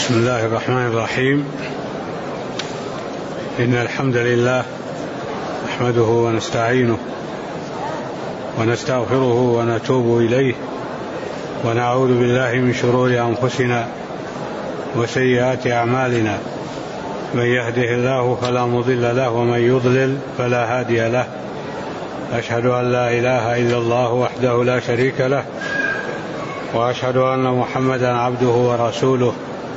بسم الله الرحمن الرحيم. إن الحمد لله نحمده ونستعينه ونستغفره ونتوب إليه ونعوذ بالله من شرور أنفسنا وسيئات أعمالنا. من يهده الله فلا مضل له ومن يضلل فلا هادي له. أشهد أن لا إله إلا الله وحده لا شريك له وأشهد أن محمدا عبده ورسوله.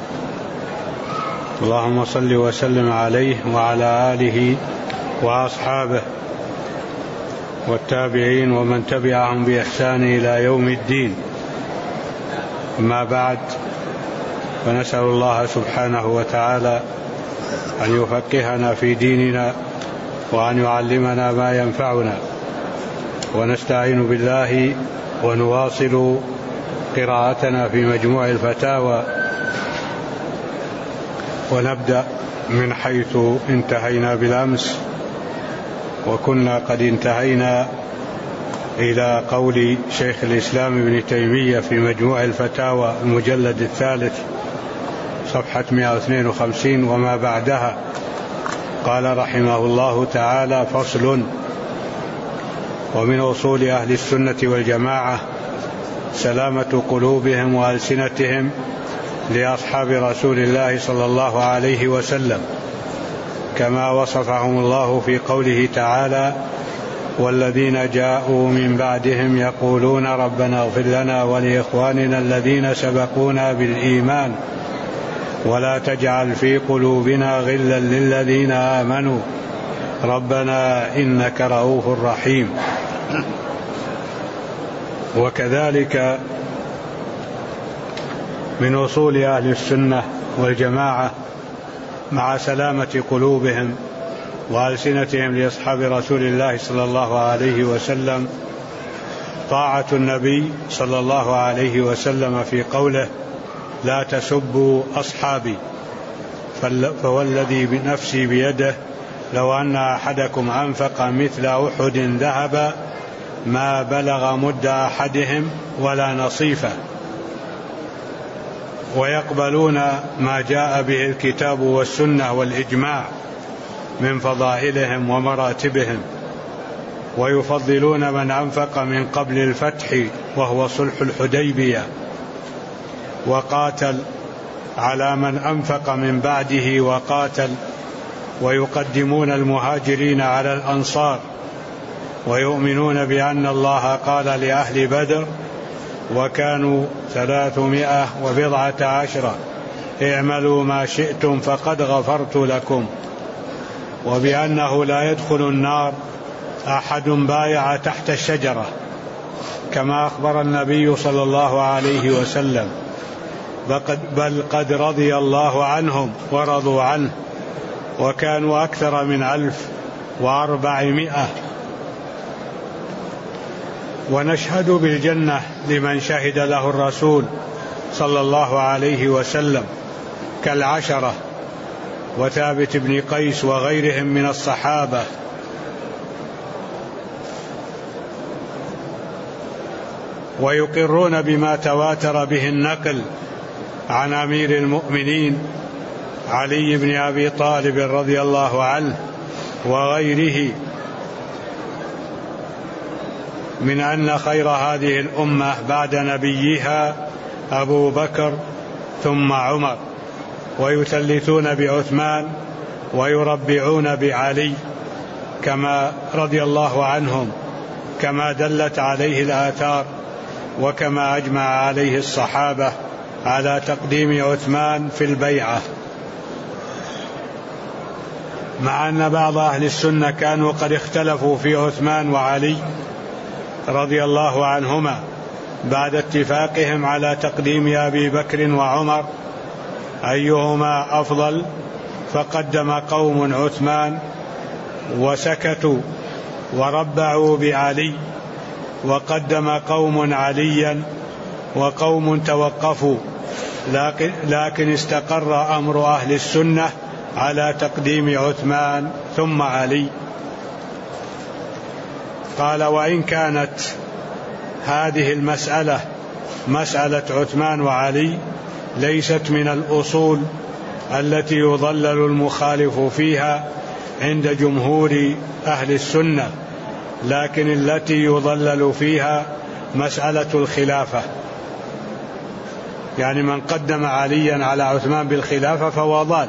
اللهم صل وسلم عليه وعلى آله وأصحابه والتابعين ومن تبعهم بإحسان إلى يوم الدين. أما بعد، فنسأل الله سبحانه وتعالى أن يفقهنا في ديننا وأن يعلمنا ما ينفعنا، ونستعين بالله ونواصل قراءتنا في مجموع الفتاوى، ونبدأ من حيث انتهينا بالأمس، وكنا قد انتهينا إلى قول شيخ الإسلام ابن تيمية في مجموع الفتاوى المجلد الثالث صفحة 152 وما بعدها. قال رحمه الله تعالى: فصل: ومن أصول أهل السنة والجماعة سلامة قلوبهم وألسنتهم لأصحاب رسول الله صلى الله عليه وسلم، كما وصفهم الله في قوله تعالى: والذين جاءوا من بعدهم يقولون ربنا اغفر لنا ولإخواننا الذين سبقونا بالإيمان ولا تجعل في قلوبنا غلا للذين آمنوا ربنا إنك رؤوف رحيم. وكذلك من أصول أهل السنة والجماعة مع سلامة قلوبهم وألسنتهم لأصحاب رسول الله صلى الله عليه وسلم طاعة النبي صلى الله عليه وسلم في قوله: لا تسبوا أصحابي فوالذي بنفسي بيده لو أن أحدكم أنفق مثل أحد ذهبا ما بلغ مد أحدهم ولا نصيفه. ويقبلون ما جاء به الكتاب والسنة والإجماع من فضائلهم ومراتبهم، ويفضلون من أنفق من قبل الفتح وهو صلح الحديبية وقاتل على من أنفق من بعده وقاتل، ويقدمون المهاجرين على الأنصار، ويؤمنون بأن الله قال لأهل بدر وكانوا 310 اعملوا ما شئتم فقد غفرت لكم، وبأنه لا يدخل النار أحد بايع تحت الشجرة، كما أخبر النبي صلى الله عليه وسلم: بل قد رضي الله عنهم ورضوا عنه وكانوا أكثر من 1400. ونشهد بالجنة لمن شهد له الرسول صلى الله عليه وسلم كالعشرة وثابت بن قيس وغيرهم من الصحابة. ويقرون بما تواتر به النقل عن أمير المؤمنين علي بن أبي طالب رضي الله عنه وغيره من أن خير هذه الأمة بعد نبيها أبو بكر ثم عمر، ويثلثون بعثمان ويربعون بعلي كما رضي الله عنهم، كما دلت عليه الآثار وكما أجمع عليه الصحابة على تقديم عثمان في البيعة. مع أن بعض أهل السنة كانوا قد اختلفوا في عثمان وعلي رضي الله عنهما بعد اتفاقهم على تقديم أبي بكر وعمر أيهما أفضل، فقدم قوم عثمان وسكتوا وربعوا بعلي، وقدم قوم عليا وقوم توقفوا، لكن استقر أمر أهل السنة على تقديم عثمان ثم علي. قال: وإن كانت هذه المسألة مسألة عثمان وعلي ليست من الأصول التي يضلل المخالف فيها عند جمهور أهل السنة، لكن التي يضلل فيها مسألة الخلافة. يعني من قدم عليا على عثمان بالخلافة فهو ضال،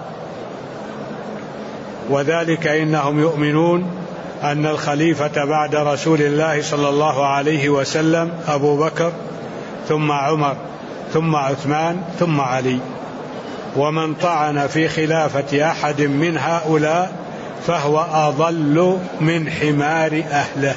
وذلك إنهم يؤمنون أن الخليفة بعد رسول الله صلى الله عليه وسلم أبو بكر ثم عمر ثم عثمان ثم علي، ومن طعن في خلافة أحد من هؤلاء فهو أضل من حمار أهله.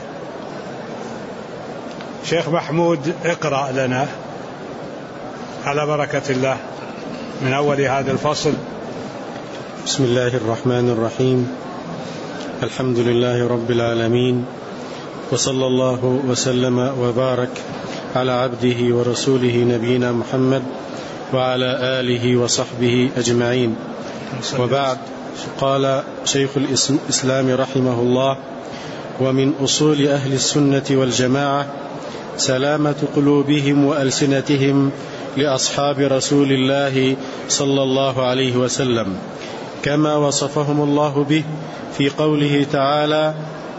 شيخ محمود اقرأ لنا على بركة الله من أول هذا الفصل. بسم الله الرحمن الرحيم. الحمد لله رب العالمين، وصلى الله وسلم وبارك على عبده ورسوله نبينا محمد وعلى آله وصحبه أجمعين، وبعد. قال شيخ الإسلام رحمه الله: ومن أصول أهل السنة والجماعة سلامة قلوبهم وألسنتهم لأصحاب رسول الله صلى الله عليه وسلم، كما وصفهم الله به في قوله تعالى: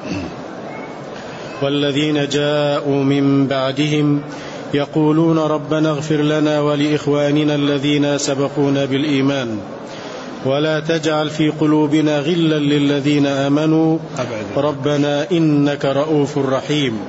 والذين جاءوا من بعدهم يقولون ربنا اغفر لنا ولإخواننا الذين سبقونا بالإيمان ولا تجعل في قلوبنا غلا للذين آمنوا ربنا إنك رؤوف رحيم.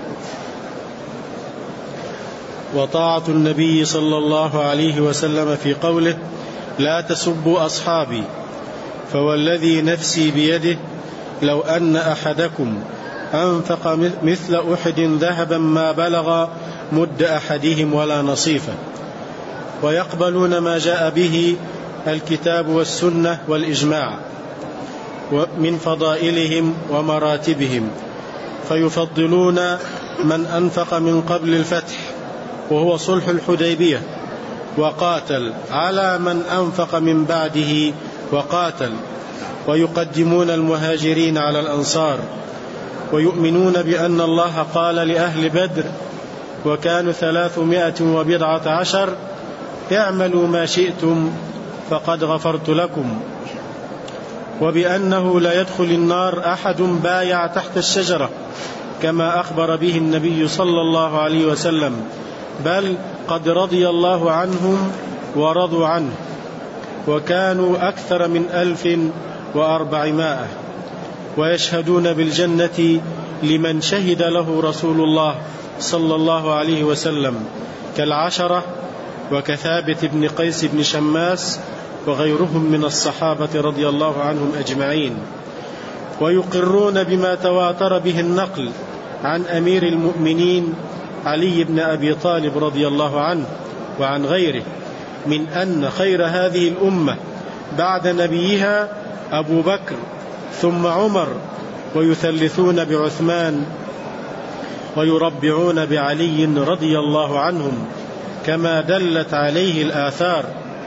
وطاعة النبي صلى الله عليه وسلم في قوله: لا تسبوا أصحابي فوالذي نفسي بيده لو أن أحدكم أنفق مثل أحد ذهبا ما بلغ مد أحدهم ولا نصيفه. ويقبلون ما جاء به الكتاب والسنة والإجماع من فضائلهم ومراتبهم، فيفضلون من أنفق من قبل الفتح وهو صلح الحديبية وقاتل على من أنفق من بعده وقاتل، ويقدمون المهاجرين على الأنصار، ويؤمنون بأن الله قال لأهل بدر وكانوا 310 اعملوا ما شئتم فقد غفرت لكم، وبأنه لا يدخل النار أحد بايع تحت الشجرة كما أخبر به النبي صلى الله عليه وسلم، بل قد رضي الله عنهم ورضوا عنه، وكانوا أكثر من 1400، ويشهدون بالجنة لمن شهد له رسول الله صلى الله عليه وسلم كالعشرة وكثابت بن قيس بن شماس وغيرهم من الصحابة رضي الله عنهم أجمعين. ويقرون بما تواتر به النقل عن أمير المؤمنين علي بن أبي طالب رضي الله عنه وعن غيره من أن خير هذه الأمة بعد نبيها أبو بكر ثم عمر، ويثلثون بعثمان ويربعون بعلي رضي الله عنهم كما دلت عليه الآثار.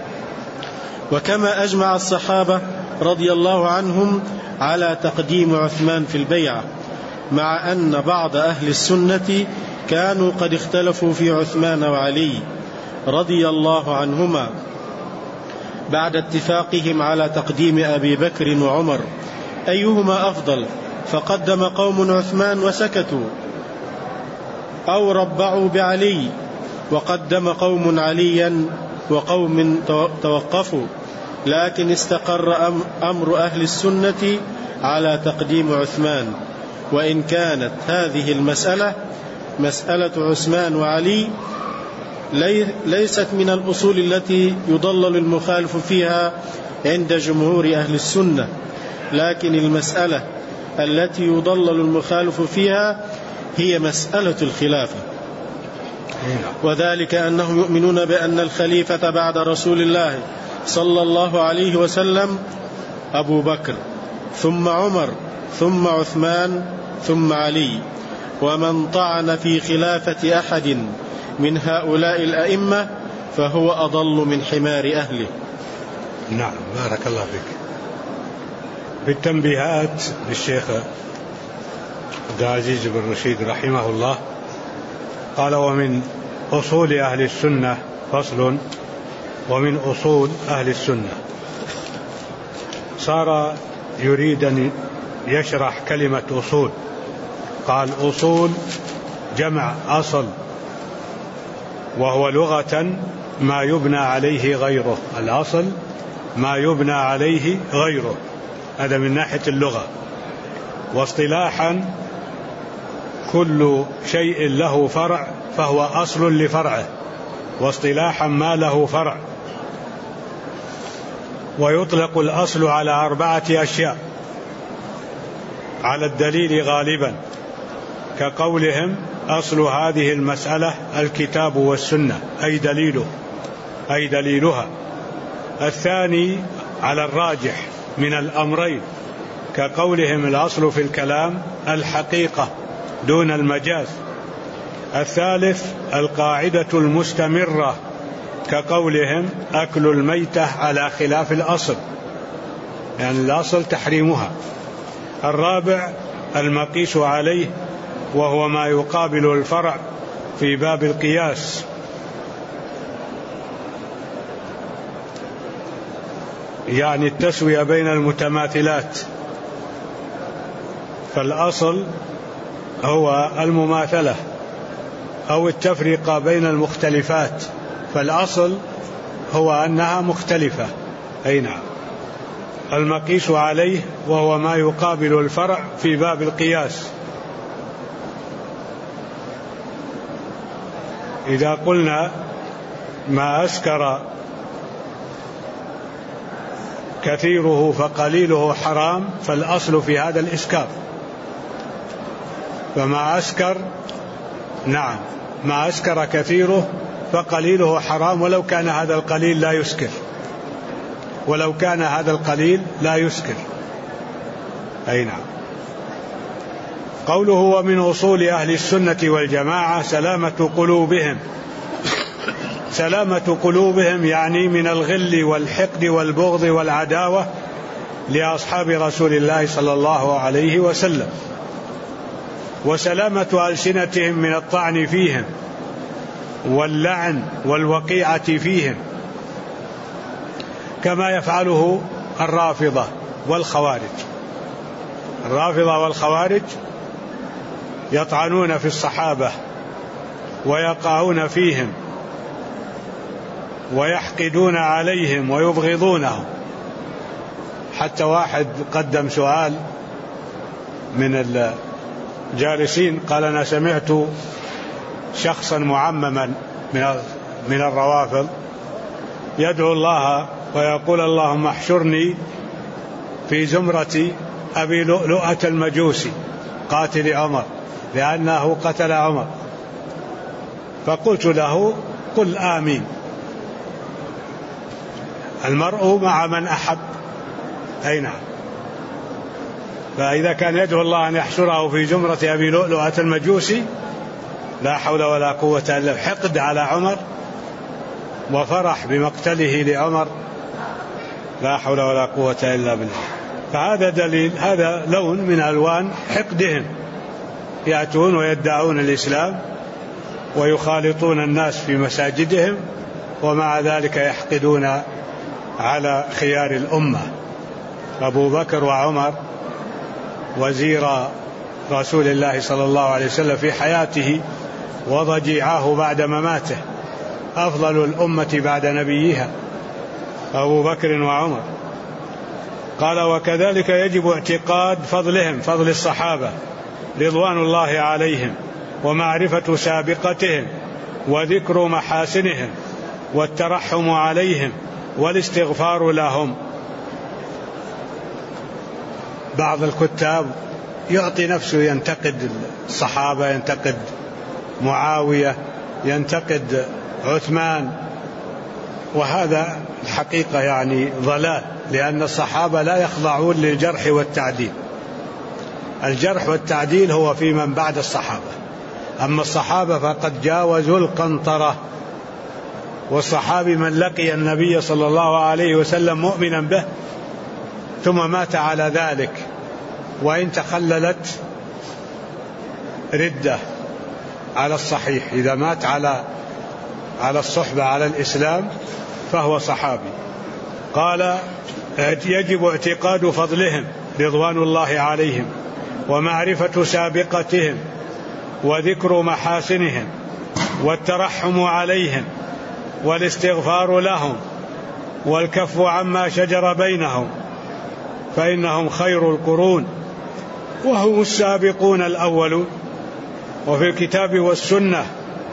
وكما أجمع الصحابة رضي الله عنهم على تقديم عثمان في البيعة، مع أن بعض أهل السنة كانوا قد اختلفوا في عثمان وعلي رضي الله عنهما بعد اتفاقهم على تقديم أبي بكر وعمر، أيهما أفضل؟ فقدم قوم عثمان وسكتوا، أو ربعوا بعلي وقدم قوم عليا وقوم توقفوا، لكن استقر أمر أهل السنة على تقديم عثمان، وإن كانت هذه المسألة مسألة عثمان وعلي ليست من الأصول التي يضلل المخالف فيها عند جمهور أهل السنة، لكن المسألة التي يضلل المخالف فيها هي مسألة الخلافة، وذلك أنهم يؤمنون بأن الخليفة بعد رسول الله صلى الله عليه وسلم أبو بكر ثم عمر ثم عثمان ثم علي، ومن طعن في خلافة أحد من هؤلاء الأئمة فهو أضل من حمار أهله. نعم، بارك الله فيك. بالتنبيهات للشيخ عبد العزيز بن رشيد رحمه الله قال: ومن أصول أهل السنة فصل: ومن أصول أهل السنة. صار يريد أن يشرح كلمة أصول، قال أصول جمع أصل، وهو لغة ما يبنى عليه غيره. الأصل ما يبنى عليه غيره، هذا من ناحية اللغة. واصطلاحا كل شيء له فرع فهو أصل لفرعه، واصطلاحا ما له فرع. ويطلق الأصل على 4 أشياء على الدليل غالبا، كقولهم أصل هذه المسألة الكتاب والسنة، أي دليلها. الثاني على الراجح من الأمرين، كقولهم الأصل في الكلام الحقيقة دون المجاز. الثالث القاعدة المستمرة، كقولهم أكل الميتة على خلاف الأصل، يعني الأصل تحريمها. الرابع المقيس عليه، وهو ما يقابل الفرع في باب القياس، يعني التسوية بين المتماثلات. فالأصل هو المماثلة أو التفرقة بين المختلفات، فالأصل هو أنها مختلفة. أي نعم. المقيس عليه وهو ما يقابل الفرع في باب القياس. إذا قلنا ما أسكر كثيره فقليله حرام، فالأصل في هذا الإسكار. فما أسكر، نعم، ما أسكر كثيره فقليله حرام، ولو كان هذا القليل لا يسكر، ولو كان هذا القليل لا يسكر. أي نعم. قوله ومن أصول أهل السنة والجماعة سلامة قلوبهم. سلامة قلوبهم يعني من الغل والحقد والبغض والعداوة لأصحاب رسول الله صلى الله عليه وسلم، وسلامة ألسنتهم من الطعن فيهم واللعن والوقيعة فيهم، كما يفعله الرافضة والخوارج. الرافضة والخوارج يطعنون في الصحابة ويقعون فيهم ويحقدون عليهم ويبغضونهم. حتى واحد قدم سؤال من الجالسين، قال أنا سمعت شخصا معمما من الروافض يدعو الله ويقول اللهم احشرني في زمرة أبي لؤلؤة المجوسي قاتل عمر، لأنه قتل عمر. فقلت له قل آمين، المرء مع من أحب. أي نعم. فإذا كان يدعو الله أن يحشره في زمرة أبي لؤلؤة المجوسي، لا حول ولا قوة إلا حقد على عمر وفرح بمقتله لعمر، لا حول ولا قوة إلا بالله. فهذا دليل، هذا لون من ألوان حقدهم، يأتون ويدعون الإسلام ويخالطون الناس في مساجدهم، ومع ذلك يحقدون على خيار الأمة. أبو بكر وعمر وزير رسول الله صلى الله عليه وسلم في حياته وضجيعاه بعد مماته، أفضل الأمة بعد نبيها أبو بكر وعمر. قال وكذلك يجب اعتقاد فضلهم، فضل الصحابة رضوان الله عليهم، ومعرفة سابقتهم، وذكر محاسنهم، والترحم عليهم، والاستغفار لهم. بعض الكتاب يعطي نفسه ينتقد الصحابة، ينتقد معاوية، ينتقد عثمان، وهذا الحقيقة يعني ضلال، لأن الصحابة لا يخضعون للجرح والتعديل. الجرح والتعديل هو في من بعد الصحابة، أما الصحابة فقد جاوزوا القنطرة. والصحابي من لقي النبي صلى الله عليه وسلم مؤمنا به ثم مات على ذلك، وإن تخللت ردة على الصحيح، إذا مات على الصحبة على الإسلام فهو صحابي. قال يجب اعتقاد فضلهم رضوان الله عليهم ومعرفة سابقتهم وذكر محاسنهم والترحم عليهم والاستغفار لهم والكف عما شجر بينهم، فإنهم خير القرون وهم السابقون الأولون. وفي الكتاب والسنة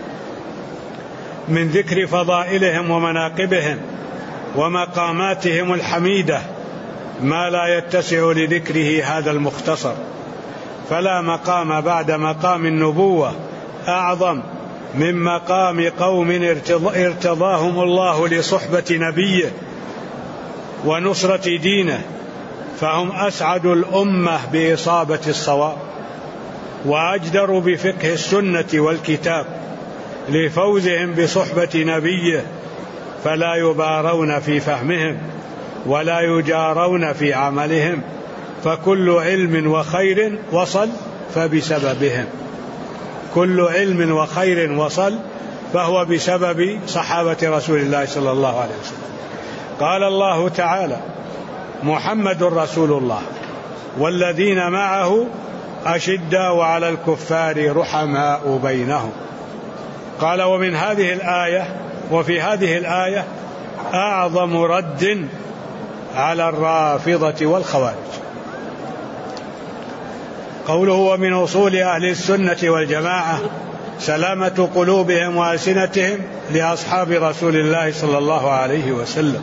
من ذكر فضائلهم ومناقبهم ومقاماتهم الحميدة ما لا يتسع لذكره هذا المختصر، فلا مقام بعد مقام النبوة أعظم من مقام قوم ارتضاهم الله لصحبة نبيه ونصرة دينه، فهم أسعد الأمة بإصابة الصواب وأجدر بفقه السنة والكتاب لفوزهم بصحبة نبيه، فلا يبارون في فهمهم ولا يجارون في عملهم، فكل علم وخير وصل فبسببهم، كل علم وخير وصل فهو بسبب صحابة رسول الله صلى الله عليه وسلم. قال الله تعالى: محمد رسول الله والذين معه أشداء على الكفار رحماء بينهم. قال: ومن هذه الآية، وفي هذه الآية أعظم رد على الرافضة والخوارج. قوله: ومن أصول أهل السنة والجماعة سلامة قلوبهم وألسنتهم لأصحاب رسول الله صلى الله عليه وسلم.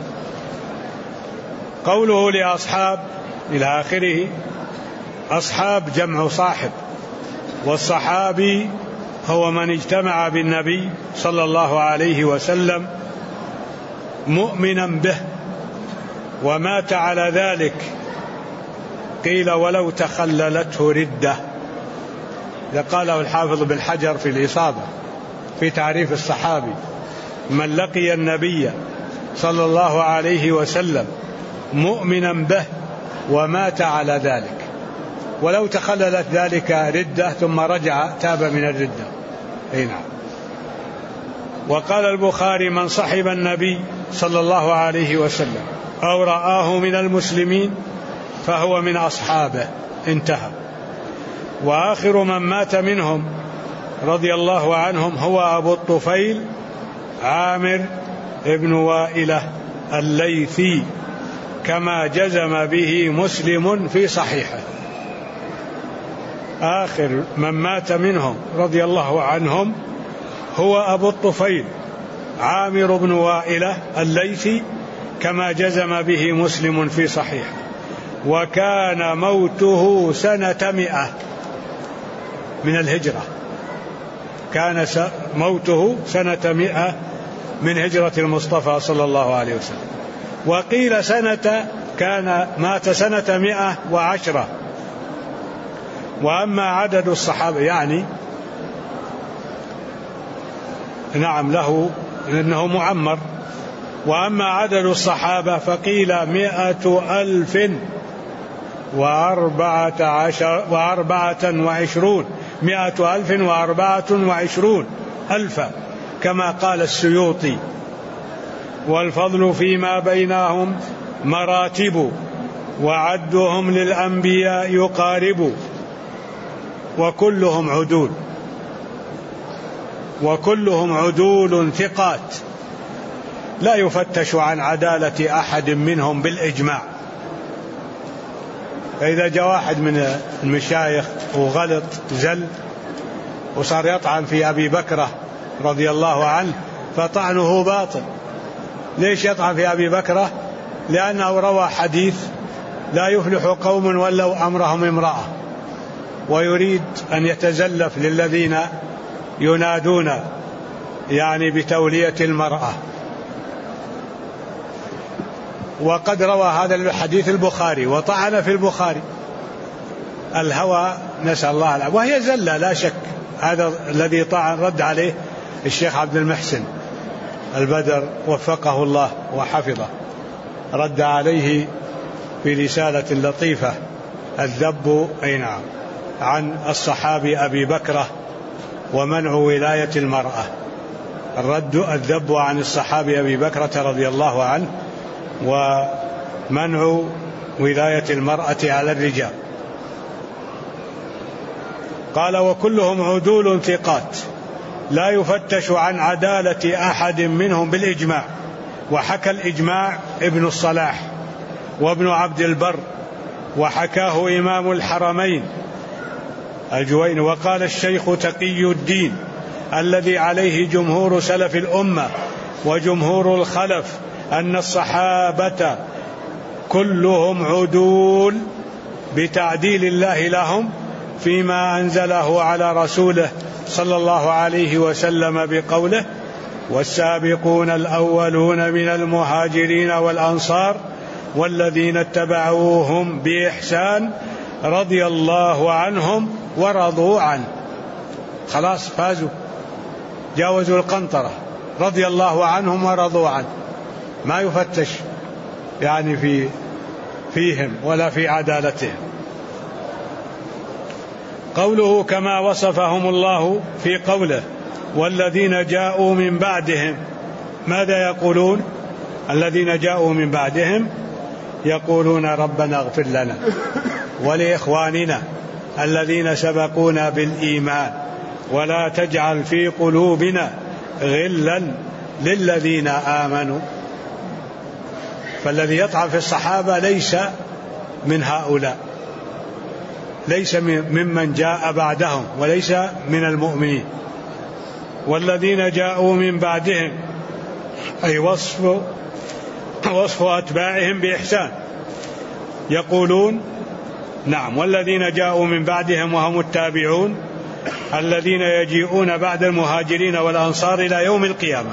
قوله لأصحاب إلى آخره، أصحاب جمع صاحب، والصحابي هو من اجتمع بالنبي صلى الله عليه وسلم مؤمنا به ومات على ذلك. قيل: ولو تخللته ردة. قاله الحافظ بن حجر في الإصابة في تعريف الصحابي: من لقي النبي صلى الله عليه وسلم مؤمنا به ومات على ذلك، ولو تخللت ذلك ردة ثم رجع تاب من الردة. أي نعم. وقال البخاري: من صحب النبي صلى الله عليه وسلم أو رآه من المسلمين فهو من أصحابه. انتهى. وآخر من مات منهم رضي الله عنهم هو أبو الطفيل عامر ابن وائلة الليثي، كما جزم به مسلم في صحيحه. آخر من مات منهم رضي الله عنهم هو أبو الطفيل عامر بن وائلة الليثي، كما جزم به مسلم في صحيحه. وكان موته سنة 100 من الهجرة، كان موته سنة 100 من هجرة المصطفى صلى الله عليه وسلم. وقيل كان مات سنة 110. وأما عدد الصحابة يعني نعم له لأنه معمر. وأما عدد الصحابة فقيل 124 ألفا، كما قال السيوطي: والفضل فيما بينهم مراتب وعدهم للأنبياء يقارب، وكلهم عدول ثقات لا يفتش عن عدالة أحد منهم بالإجماع. فإذا جاء واحد من المشايخ وغلط زل وصار يطعن في أبي بكرة رضي الله عنه فطعنه باطل. ليش يطعن في أبي بكرة؟ لأنه روى حديث: لا يفلح قوم ولوا أمرهم امرأة، ويريد أن يتزلف للذين ينادون يعني بتولية المرأة. وقد روى هذا الحديث البخاري وطعن في البخاري. الهوى نسأل الله العافية، وهي زلة لا شك. هذا الذي طعن رد عليه الشيخ عبد المحسن البدر وفقه الله وحفظه، رد عليه في رسالة لطيفة: الذب أي نعم عن الصحابي أبي بكرة ومنع ولاية المرأة. الذب عن الصحابي أبي بكرة رضي الله عنه، ومنع ولاية المرأة على الرجال. قال: وكلهم عدول ثقات لا يفتش عن عدالة أحد منهم بالإجماع. وحكى الإجماع ابن الصلاح وابن عبد البر، وحكاه إمام الحرمين الجويني. وقال الشيخ تقي الدين الذي عليه جمهور سلف الأمة وجمهور الخلف أن الصحابة كلهم عدول بتعديل الله لهم فيما أنزله على رسوله صلى الله عليه وسلم بقوله: والسابقون الأولون من المهاجرين والأنصار والذين اتبعوهم بإحسان رضي الله عنهم ورضوا عنه. خلاص فازوا، جاوزوا القنطرة، رضي الله عنهم ورضوا عنه، ما يفتش يعني فيهم ولا في عدالتهم. قوله: كما وصفهم الله في قوله: والذين جاءوا من بعدهم. ماذا يقولون الذين جاءوا من بعدهم؟ يقولون: ربنا اغفر لنا ولإخواننا الذين سبقونا بالإيمان ولا تجعل في قلوبنا غلا للذين آمنوا. فالذي يطعن في الصحابة ليس من هؤلاء، ليس ممن جاء بعدهم، وليس من المؤمنين. والذين جاءوا من بعدهم أي وصف أتباعهم بإحسان. يقولون: نعم، والذين جاءوا من بعدهم وهم التابعون الذين يجيئون بعد المهاجرين والأنصار إلى يوم القيامة.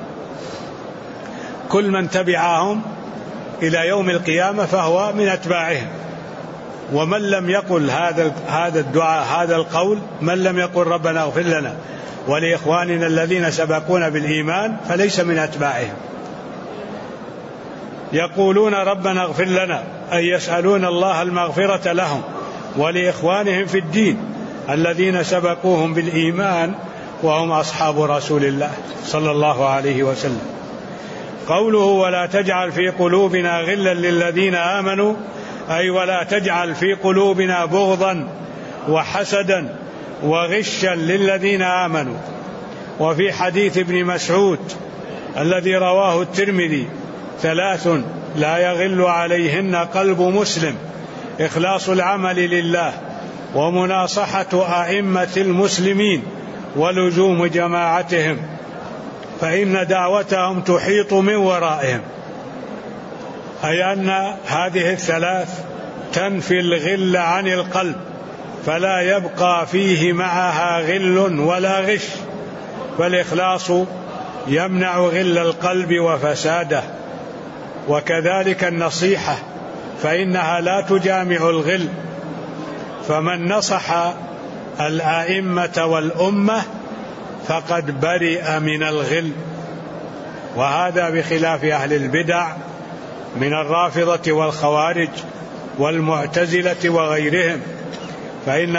كل من تبعهم إلى يوم القيامة فهو من أتباعهم. ومن لم يقل هذا الدعاء، هذا القول، من لم يقل ربنا اغفر لنا ولإخواننا الذين سبقونا بالإيمان فليس من أتباعهم. يقولون ربنا اغفر لنا، أي يسألون الله المغفرة لهم ولإخوانهم في الدين الذين سبقوهم بالإيمان وهم أصحاب رسول الله صلى الله عليه وسلم. قوله: ولا تجعل في قلوبنا غلا للذين آمنوا، أي ولا تجعل في قلوبنا بغضا وحسدا وغشا للذين آمنوا. وفي حديث ابن مسعود الذي رواه الترمذي: 3 لا يغل عليهن قلب مسلم: إخلاص العمل لله، ومناصحة أئمة المسلمين، ولزوم جماعتهم، فإن دعوتهم تحيط من ورائهم. أي أن هذه 3 تنفي الغل عن القلب، فلا يبقى فيه معها غل ولا غش، فالإخلاص يمنع غل القلب وفساده. وكذلك النصيحة، فإنها لا تجامع الغل، فمن نصح الأئمة والأمة فقد برئ من الغل. وهذا بخلاف أهل البدع من الرافضة والخوارج والمعتزلة وغيرهم، فإن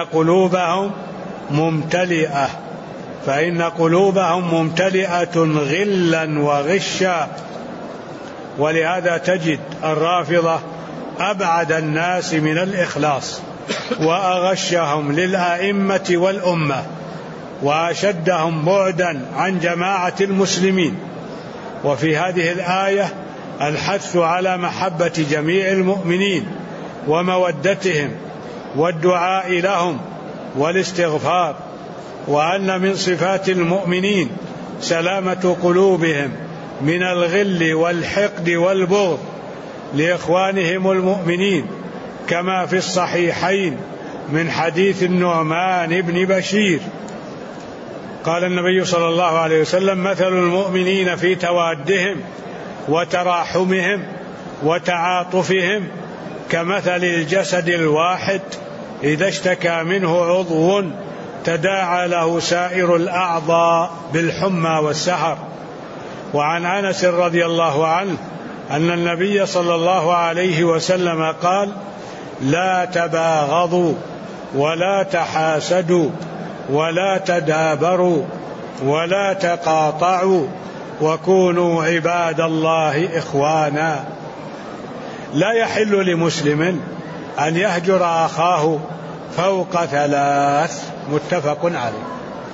قلوبهم ممتلئة غلا وغشا. ولهذا تجد الرافضة أبعد الناس من الإخلاص، وأغشهم للأئمة والأمة، وأشدهم بعدا عن جماعة المسلمين. وفي هذه الآية الحث على محبة جميع المؤمنين ومودتهم والدعاء لهم والاستغفار، وأن من صفات المؤمنين سلامة قلوبهم من الغل والحقد والبغض لإخوانهم المؤمنين، كما في الصحيحين من حديث النعمان بن بشير قال النبي صلى الله عليه وسلم: مثل المؤمنين في توادهم وتراحمهم وتعاطفهم كمثل الجسد الواحد إذا اشتكى منه عضو تداعى له سائر الأعضاء بالحمى والسهر. وعن أنس رضي الله عنه أن النبي صلى الله عليه وسلم قال: لا تباغضوا ولا تحاسدوا ولا تدابروا ولا تقاطعوا وكونوا عباد الله إخوانا. لا يحل لمسلم أن يهجر أخاه فوق 3. متفق عليه.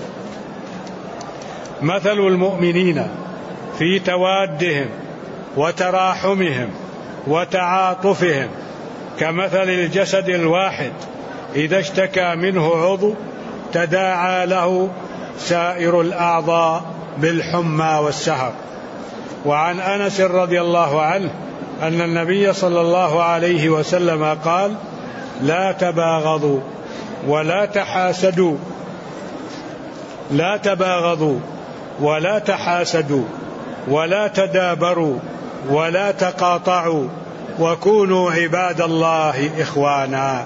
مثل المؤمنين في توادهم وتراحمهم وتعاطفهم كمثل الجسد الواحد إذا اشتكى منه عضو تداعى له سائر الأعضاء بالحمى والسهر. وعن أنس رضي الله عنه أن النبي صلى الله عليه وسلم قال: لا تباغضوا ولا تحاسدوا، لا تباغضوا ولا تحاسدوا ولا تدابروا ولا تقاطعوا وكونوا عباد الله إخوانا.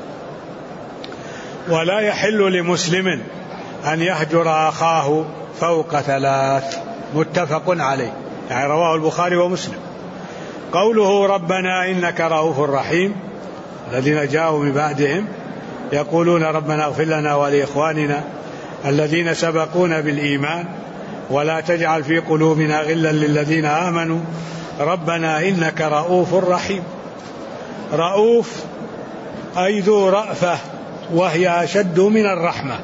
ولا يحل لمسلم أن يهجر أخاه فوق 3. متفق عليه، يعني رواه البخاري ومسلم. قوله ربنا إنك رؤوف رحيم، الذين جاءوا من بعدهم يقولون ربنا اغفر لنا ولإخواننا الذين سبقونا بالإيمان ولا تجعل في قلوبنا غلا للذين آمنوا ربنا إنك رؤوف رحيم. رؤوف أي ذو رأفة، وهي أشد من الرحمة،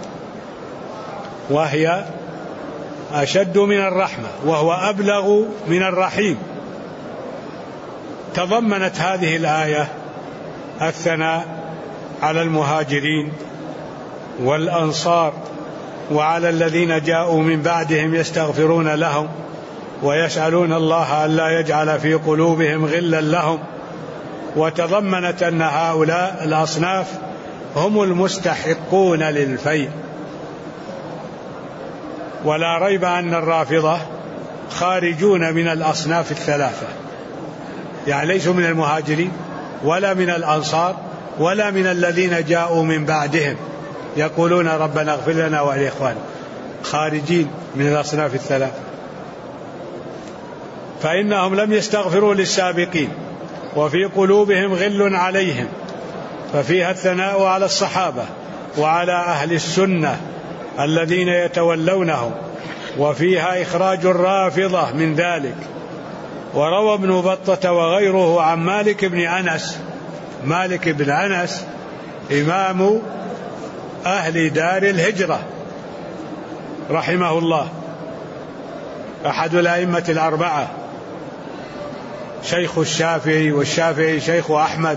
وهي أشد من الرحمة، وهو أبلغ من الرحيم. تضمنت هذه الآية الثناء على المهاجرين والأنصار وعلى الذين جاءوا من بعدهم يستغفرون لهم ويسألون الله ألا يجعل في قلوبهم غلا لهم. وتضمنت أن هؤلاء الأصناف هم المستحقون للفيء. ولا ريب أن الرافضة خارجون من الأصناف الثلاثة، يعني ليسوا من المهاجرين ولا من الأنصار ولا من الذين جاءوا من بعدهم يقولون ربنا اغفر لنا ولإخواننا، خارجين من الأصناف الثلاثة. فإنهم لم يستغفروا للسابقين وفي قلوبهم غل عليهم، ففيها الثناء على الصحابة وعلى أهل السنة الذين يتولونهم، وفيها إخراج الرافضة من ذلك. وروى ابن بطة وغيره عن مالك بن أنس. مالك بن أنس إمام أهل دار الهجرة رحمه الله، أحد الأئمة الأربعة، شيخ الشافعي والشافعي شيخ أحمد.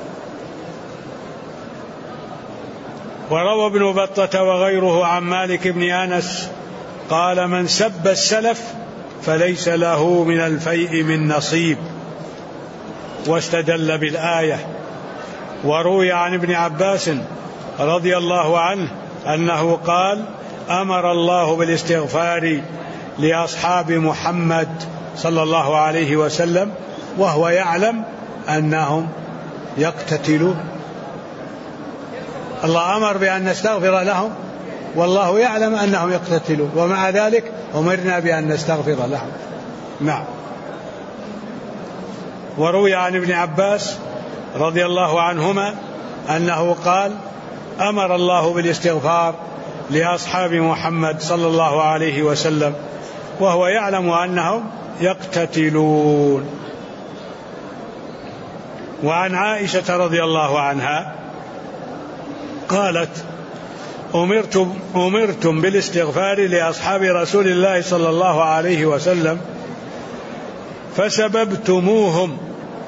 وروى ابن بطة وغيره عن مالك بن أنس قال: من سب السلف فليس له من الفيء من نصيب. واستدل بالآية. وروي عن ابن عباس رضي الله عنه أنه قال: أمر الله بالاستغفار لأصحاب محمد صلى الله عليه وسلم وهو يعلم أنهم يقتتلون. الله أمر بأن نستغفر لهم والله يعلم أنهم يقتتلون، ومع ذلك أمرنا بأن نستغفر لهم. نعم. وروي عن ابن عباس رضي الله عنهما أنه قال: أمر الله بالاستغفار لأصحاب محمد صلى الله عليه وسلم وهو يعلم أنهم يقتتلون. وعن عائشة رضي الله عنها قالت: أمرتم بالاستغفار لأصحاب رسول الله صلى الله عليه وسلم فسببتموهم،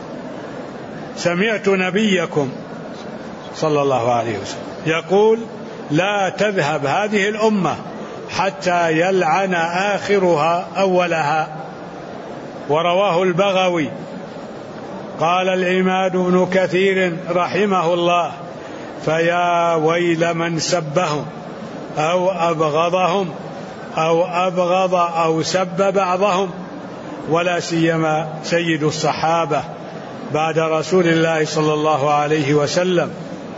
سمعت نبيكم صلى الله عليه وسلم يقول: لا تذهب هذه الأمة حتى يلعن آخرها أولها. ورواه البغوي. قال العماد بن كثير رحمه الله: فيا ويل من سبهم أو أبغضهم أو أبغض أو سب بعضهم، ولا سيما سيد الصحابة بعد رسول الله صلى الله عليه وسلم،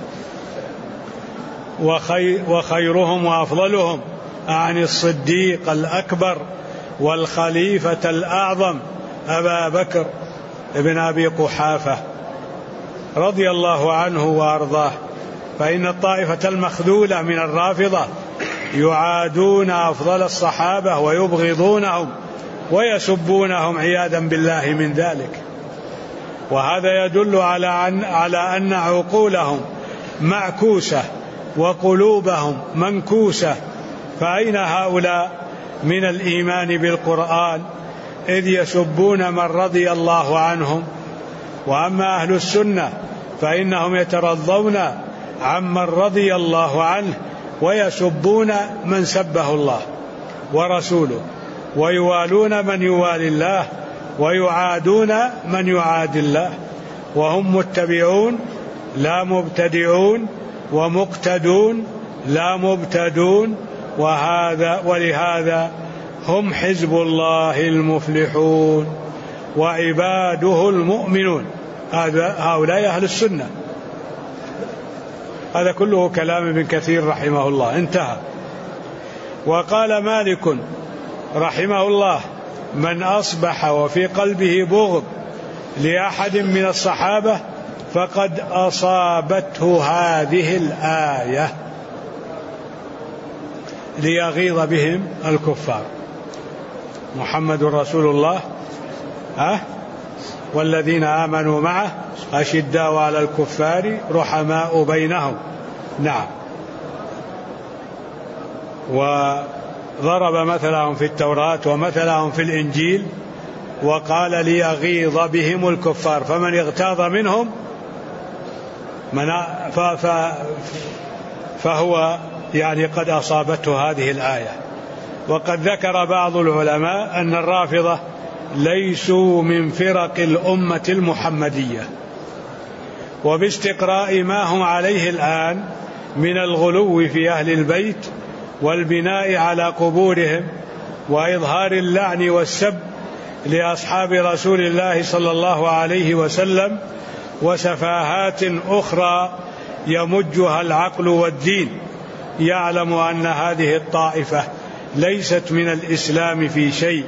وخيرهم وأفضلهم عن الصديق الأكبر والخليفة الأعظم أبا بكر ابن أبي قحافة رضي الله عنه وأرضاه. فإن الطائفة المخذولة من الرافضة يعادون أفضل الصحابة ويبغضونهم ويسبونهم عياذا بالله من ذلك. وهذا يدل على أن عقولهم معكوسة وقلوبهم منكوسة. فأين هؤلاء من الإيمان بالقرآن إذ يسبون من رضي الله عنهم؟ وأما أهل السنة فإنهم يترضون عمن رضي الله عنه ويسبون من سبه الله ورسوله، ويوالون من يوالي الله ويعادون من يعادي الله، وهم متبعون لا مبتدعون ومقتدون لا مبتدون، ولهذا هم حزب الله المفلحون وعباده المؤمنون. هؤلاء أهل السنة. هذا كله كلام ابن كثير رحمه الله، انتهى. وقال مالك رحمه الله: من أصبح وفي قلبه بغض لأحد من الصحابة فقد أصابته هذه الآية ليغيظ بهم الكفار. محمد رسول الله والذين آمنوا معه أشداء على الكفار رحماء بينهم. نعم. وضرب مثلهم في التوراة ومثلهم في الإنجيل وقال ليغيظ بهم الكفار، فمن اغتاظ منهم فهو يعني قد أصابته هذه الآية. وقد ذكر بعض العلماء أن الرافضة ليسوا من فرق الأمة المحمدية، وباستقراء ما هم عليه الآن من الغلو في أهل البيت والبناء على قبورهم وإظهار اللعن والسب لأصحاب رسول الله صلى الله عليه وسلم وسفاهات أخرى يمجها العقل والدين، يعلم أن هذه الطائفة ليست من الإسلام في شيء.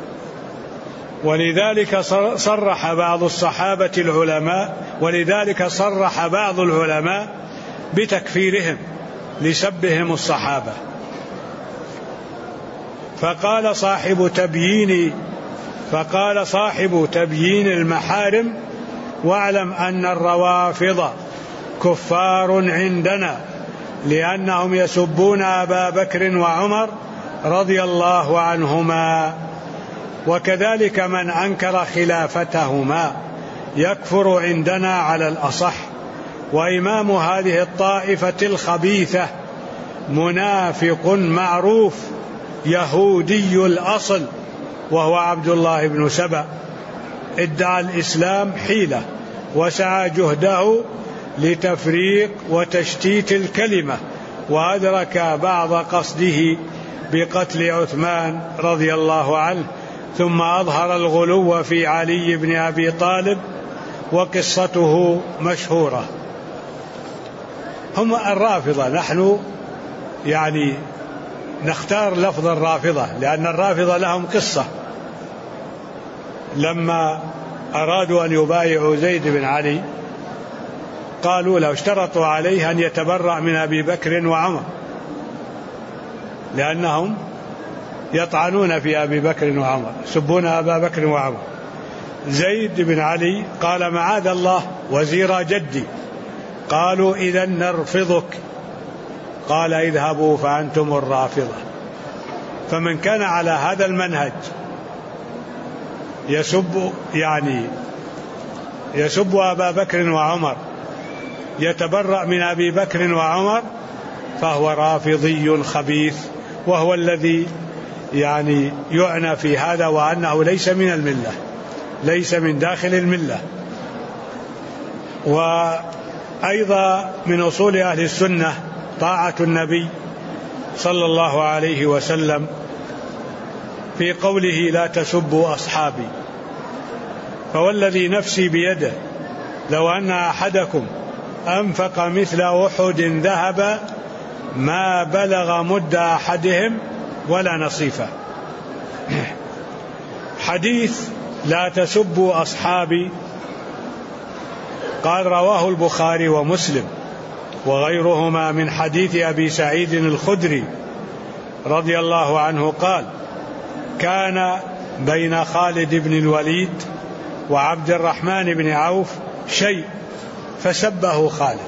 ولذلك صرح بعض الصحابة بعض العلماء بتكفيرهم لسبهم الصحابة. فقال صاحب تبيين المحارم: واعلم أن الروافض كفار عندنا لأنهم يسبون أبا بكر وعمر رضي الله عنهما، وكذلك من أنكر خلافتهما يكفر عندنا على الأصح. وإمام هذه الطائفة الخبيثة منافق معروف يهودي الأصل، وهو عبد الله بن سبأ، ادعى الإسلام حيلة وسعى جهده لتفريق وتشتيت الكلمة، وأدرك بعض قصده بقتل عثمان رضي الله عنه، ثم أظهر الغلو في علي بن أبي طالب، وقصته مشهورة. هم الرافضة. نحن يعني نختار لفظ الرافضة لأن الرافضة لهم قصة. لما أرادوا أن يبايعوا زيد بن علي قالوا له، اشترطوا عليه أن يتبرأ من أبي بكر وعمر، لأنهم يطعنون في أبي بكر وعمر، يسبون أبا بكر وعمر. زيد بن علي قال: معاذ الله، وزير جدي. قالوا: إذا نرفضك. قال: اذهبوا فأنتم الرافضة. فمن كان على هذا المنهج يسب أبا بكر وعمر، يتبرأ من أبي بكر وعمر، فهو رافضي خبيث، وهو الذي يعنى في هذا، وأنه ليس من الملة، ليس من داخل الملة. وأيضا من أصول أهل السنة طاعة النبي صلى الله عليه وسلم في قوله: لا تسبوا أصحابي، فوالذي نفسي بيده لو أن أحدكم أنفق مثل أحد ذهبا ما بلغ مد أحدهم ولا نصيفه. حديث لا تسبوا أصحابي قال رواه البخاري ومسلم وغيرهما من حديث أبي سعيد الخدري رضي الله عنه قال: كان بين خالد بن الوليد وعبد الرحمن بن عوف شيء فسبه خالد،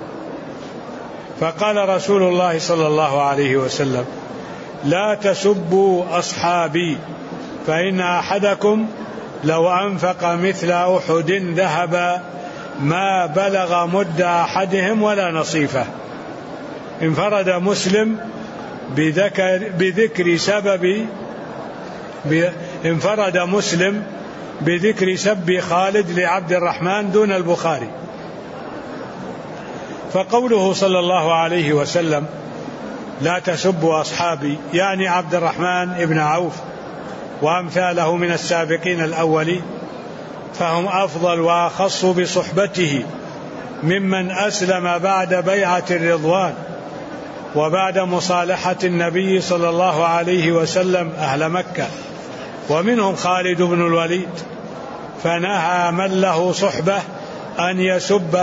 فقال رسول الله صلى الله عليه وسلم: لا تسبوا أصحابي، فإن أحدكم لو أنفق مثل أحد ذهبا ما بلغ مد أحدهم ولا نصيفه. انفرد مسلم بذكر سب خالد لعبد الرحمن دون البخاري. فقوله صلى الله عليه وسلم: لا تسبوا أصحابي، يعني عبد الرحمن بن عوف وأمثاله من السابقين الأولين، فهم أفضل وأخص بصحبته ممن أسلم بعد بيعة الرضوان وبعد مصالحة النبي صلى الله عليه وسلم أهل مكة، ومنهم خالد بن الوليد، فنهى من له صحبة أن يسب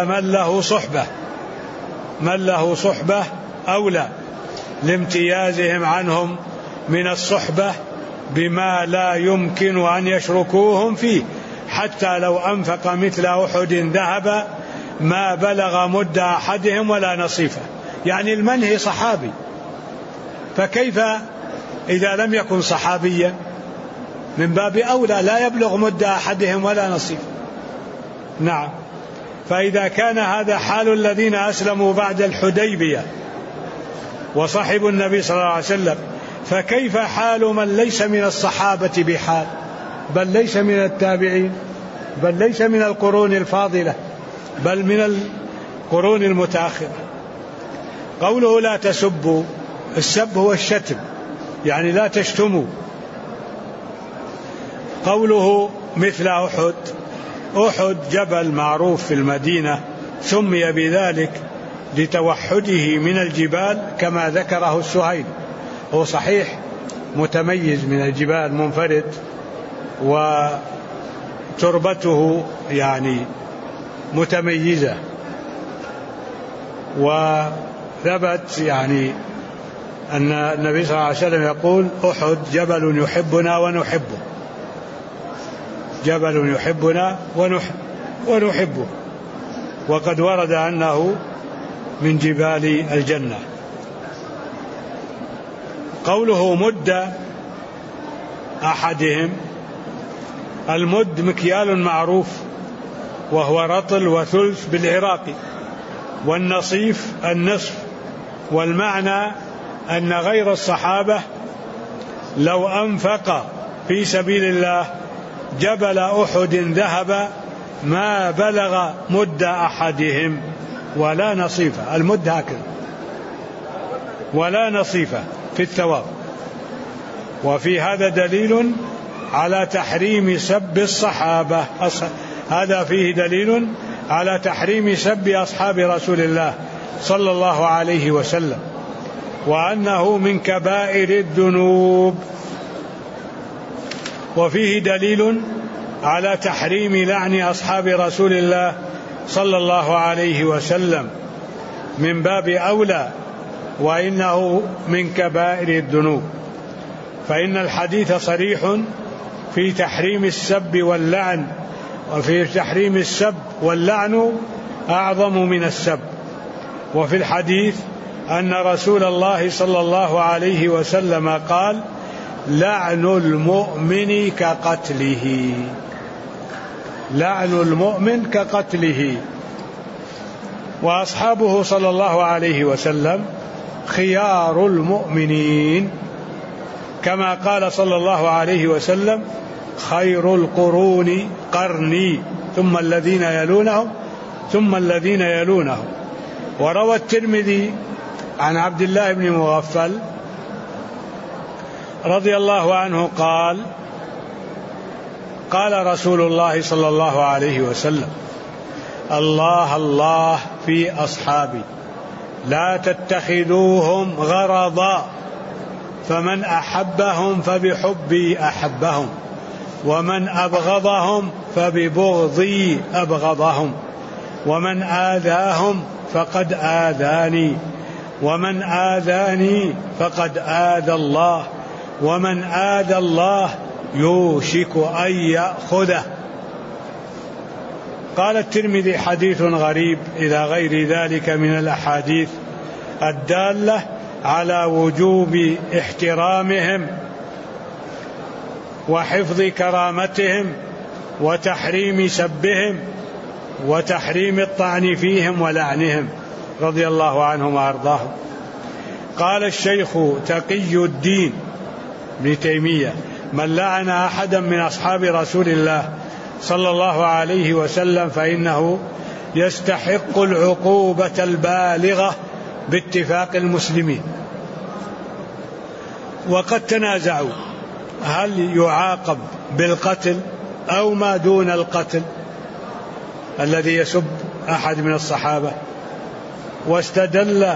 من له صحبة أولى لامتيازهم عنهم من الصحبة بما لا يمكن أن يشركوهم فيه، حتى لو أنفق مثل أحد ذهب ما بلغ مد أحدهم ولا نصيفه. يعني المنهي صحابي، فكيف إذا لم يكن صحابيا؟ من باب أولى لا يبلغ مد أحدهم ولا نصيفه. نعم، فإذا كان هذا حال الذين أسلموا بعد الحديبية وصحبوا النبي صلى الله عليه وسلم، فكيف حال من ليس من الصحابة بحال، بل ليس من التابعين، بل ليس من القرون الفاضلة، بل من القرون المتأخرة. قوله لا تسبوا، السب هو الشتم، يعني لا تشتموا. قوله مثل أحد، أحد جبل معروف في المدينة سمي بذلك لتوحده من الجبال كما ذكره السهيل. هو صحيح متميز من الجبال، منفرد، وتربته يعني متميزة، وثبت يعني أن النبي صلى الله عليه وسلم يقول: أحد جبل يحبنا ونحبه، جبل يحبنا ونحبه، وقد ورد أنه من جبال الجنة. قوله مد أحدهم، المد مكيال معروف وهو رطل وثلث بالعراقي، والنصيف النصف، والمعنى أن غير الصحابة لو أنفق في سبيل الله جبل أحد ذهب ما بلغ مد أحدهم ولا نصيفه. المد هكذا، ولا نصيفه في الثواب. وفي هذا دليل على تحريم سب الصحابة، هذا فيه دليل على تحريم سب أصحاب رسول الله صلى الله عليه وسلم، وأنه من كبائر الذنوب. وفيه دليل على تحريم لعن أصحاب رسول الله صلى الله عليه وسلم من باب أولى، وإنه من كبائر الذنوب، فإن الحديث صريح في تحريم السب واللعن، وفي تحريم السب واللعن أعظم من السب. وفي الحديث أن رسول الله صلى الله عليه وسلم قال: لعن المؤمن كقتله، لعن المؤمن كقتله. وأصحابه صلى الله عليه وسلم خيار المؤمنين، كما قال صلى الله عليه وسلم: خير القرون قرني ثم الذين يلونهم ثم الذين يلونهم. وروى الترمذي عن عبد الله بن مغفل رضي الله عنه قال: قال رسول الله صلى الله عليه وسلم: الله الله في أصحابي، لا تتخذوهم غرضا، فمن أحبهم فبحبي أحبهم، ومن أبغضهم فببغضي أبغضهم، ومن آذاهم فقد آذاني، ومن آذاني فقد آذى الله، ومن آذى الله يوشك أن يأخذه. قال الترمذي: حديث غريب إلى غير ذلك من الأحاديث الدالة على وجوب احترامهم وحفظ كرامتهم وتحريم سبهم وتحريم الطعن فيهم ولعنهم رضي الله عنهم وأرضاهم. قال الشيخ تقي الدين ابن تيمية: من لعن أحدا من أصحاب رسول الله صلى الله عليه وسلم فإنه يستحق العقوبة البالغة باتفاق المسلمين. وقد تنازعوا هل يعاقب بالقتل أو ما دون القتل الذي يسب أحد من الصحابة، واستدل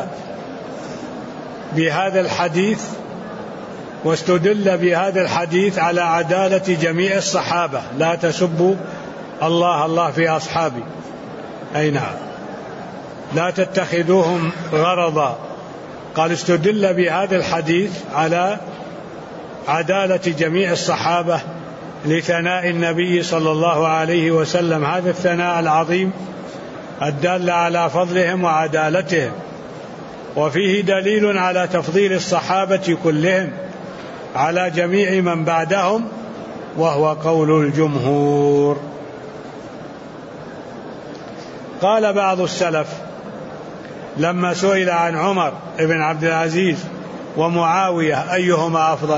بهذا الحديث على عدالة جميع الصحابة: لا تسبوا الله في أصحابي، أي نعم، لا تتخذوهم غرضا. قال: استدل بهذا الحديث على عدالة جميع الصحابة لثناء النبي صلى الله عليه وسلم، هذا الثناء العظيم الدال على فضلهم وعدالتهم. وفيه دليل على تفضيل الصحابة كلهم على جميع من بعدهم، وهو قول الجمهور. قال بعض السلف لما سئل عن عمر بن عبد العزيز ومعاوية أيهما أفضل،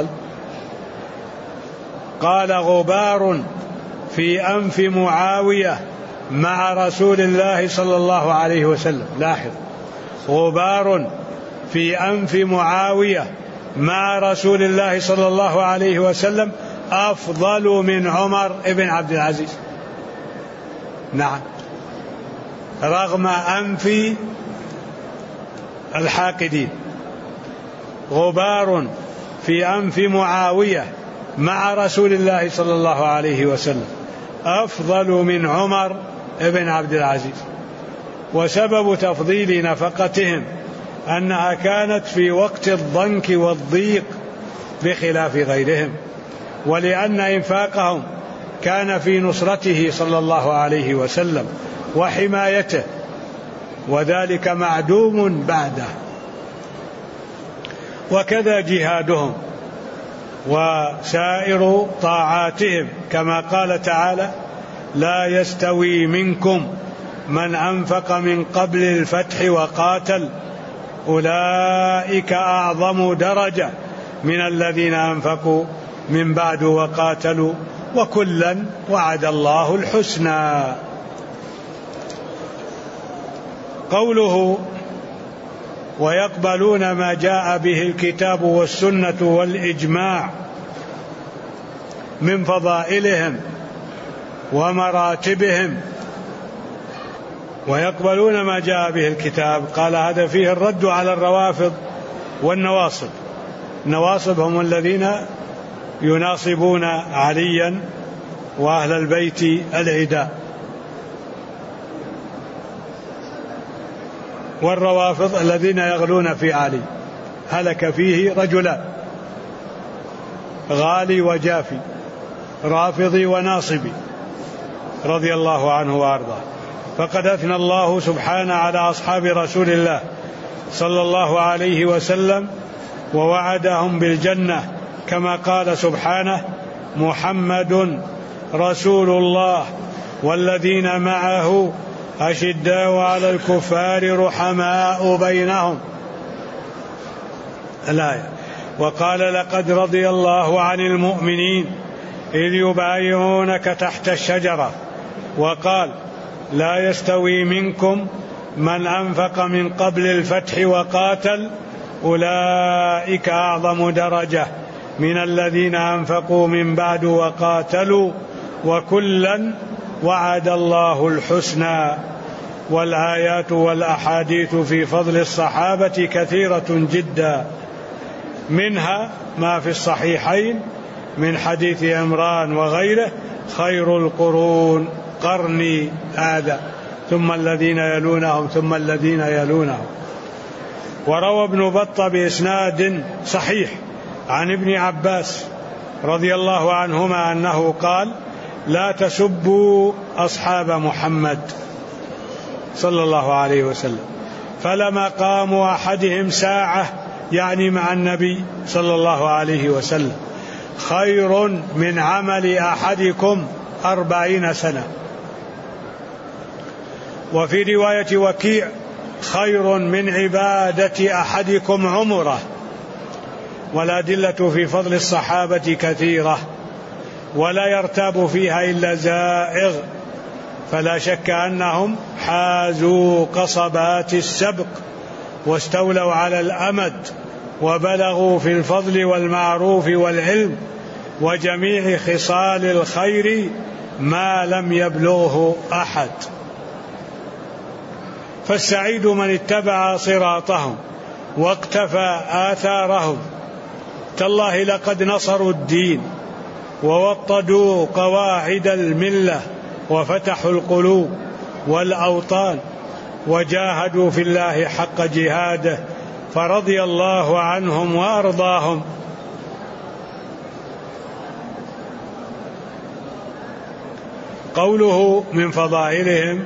قال: غبار في أنف معاوية مع رسول الله صلى الله عليه وسلم. لاحظ: غبار في أنف معاوية مع رسول الله صلى الله عليه وسلم أفضل من عمر بن عبد العزيز. نعم، رغم أنف الحاقدين. غبار في أنف معاوية مع رسول الله صلى الله عليه وسلم أفضل من عمر بن عبد العزيز. وسبب تفضيل نفقتهم أنها كانت في وقت الضنك والضيق بخلاف غيرهم، ولأن إنفاقهم كان في نصرته صلى الله عليه وسلم وحمايته، وذلك معدوم بعده. وكذا جهادهم وسائر طاعاتهم، كما قال تعالى: لا يستوي منكم من أنفق من قبل الفتح وقاتل أولئك أعظم درجة من الذين أنفقوا من بعد وقاتلوا وكلا وعد الله الحسنى. قوله: ويقبلون ما جاء به الكتاب والسنة والإجماع من فضائلهم ومراتبهم. ويقبلون ما جاء به الكتاب، قال هذا فيه الرد على الروافض والنواصب. النواصب هم الذين يناصبون عليا وأهل البيت العداء، والروافض الذين يغلون في علي. هلك فيه رجلان: غالي وجافي، رافضي وناصبي رضي الله عنه وارضاه. فقد أثنى الله سبحانه على أصحاب رسول الله صلى الله عليه وسلم ووعدهم بالجنة، كما قال سبحانه: محمد رسول الله والذين معه أشداء على الكفار رحماء بينهم. الآية. وقال: لقد رضي الله عن المؤمنين إذ يبايعونك تحت الشجرة. وقال: لا يستوي منكم من أنفق من قبل الفتح وقاتل أولئك أعظم درجة من الذين أنفقوا من بعد وقاتلوا وكلا وعد الله الحسنى. والآيات والأحاديث في فضل الصحابة كثيرة جدا، منها ما في الصحيحين من حديث عمران وغيره: خير القرون قرني هذا ثم الذين يلونهم ثم الذين يلونهم. وروى ابن بطة بإسناد صحيح عن ابن عباس رضي الله عنهما أنه قال: لا تسبوا أصحاب محمد صلى الله عليه وسلم، فلمقام أحدهم ساعة، يعني مع النبي صلى الله عليه وسلم، خير من عمل أحدكم 40 سنة. وفي رواية وكيع: خير من عبادة أحدكم عمره. والأدلة في فضل الصحابة كثيرة ولا يرتاب فيها إلا زائغ، فلا شك أنهم حازوا قصبات السبق واستولوا على الأمد وبلغوا في الفضل والمعروف والعلم وجميع خصال الخير ما لم يبلغه أحد. فالسعيد من اتبع صراطهم واقتفى آثارهم. تالله لقد نصروا الدين ووطدوا قواعد الملة وفتحوا القلوب والأوطان وجاهدوا في الله حق جهاده، فرضي الله عنهم وأرضاهم. قوله من فضائلهم،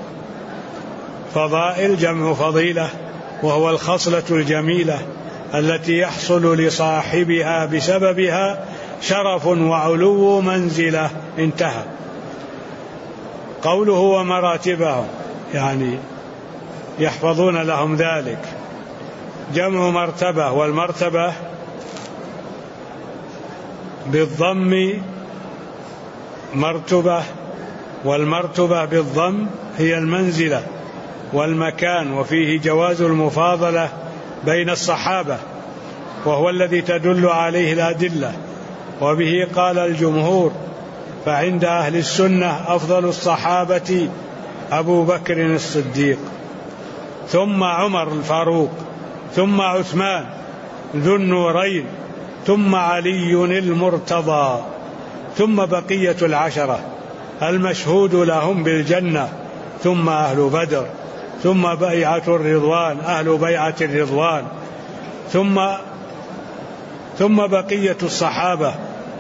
فضائل جمع فضيلة، وهو الخصلة الجميلة التي يحصل لصاحبها بسببها شرف وعلو منزلة. انتهى. قوله ومراتبهم، يعني يحفظون لهم ذلك، جمع مرتبة، والمرتبة بالضم مرتبة، والمرتبة بالضم هي المنزلة والمكان، وفيه جواز المفاضلة بين الصحابة، وهو الذي تدل عليه الأدلة، وبه قال الجمهور. فعند أهل السنة أفضل الصحابة أبو بكر الصديق، ثم عمر الفاروق، ثم عثمان ذو النورين، ثم علي المرتضى، ثم بقية العشرة المشهود لهم بالجنة، ثم أهل بدر، ثم بيعة الرضوان، أهل بيعة الرضوان، ثم بقية الصحابة،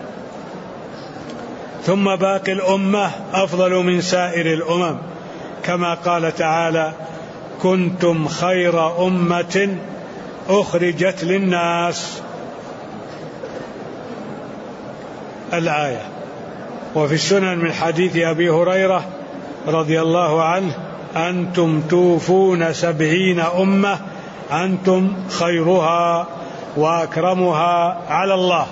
ثم باقي الأمة أفضل من سائر الأمم، كما قال تعالى: كنتم خير أمة أخرجت للناس، الآية. وفي السنن من حديث أبي هريرة رضي الله عنه: أنتم توفون 70 أمة أنتم خيرها وأكرمها على الله.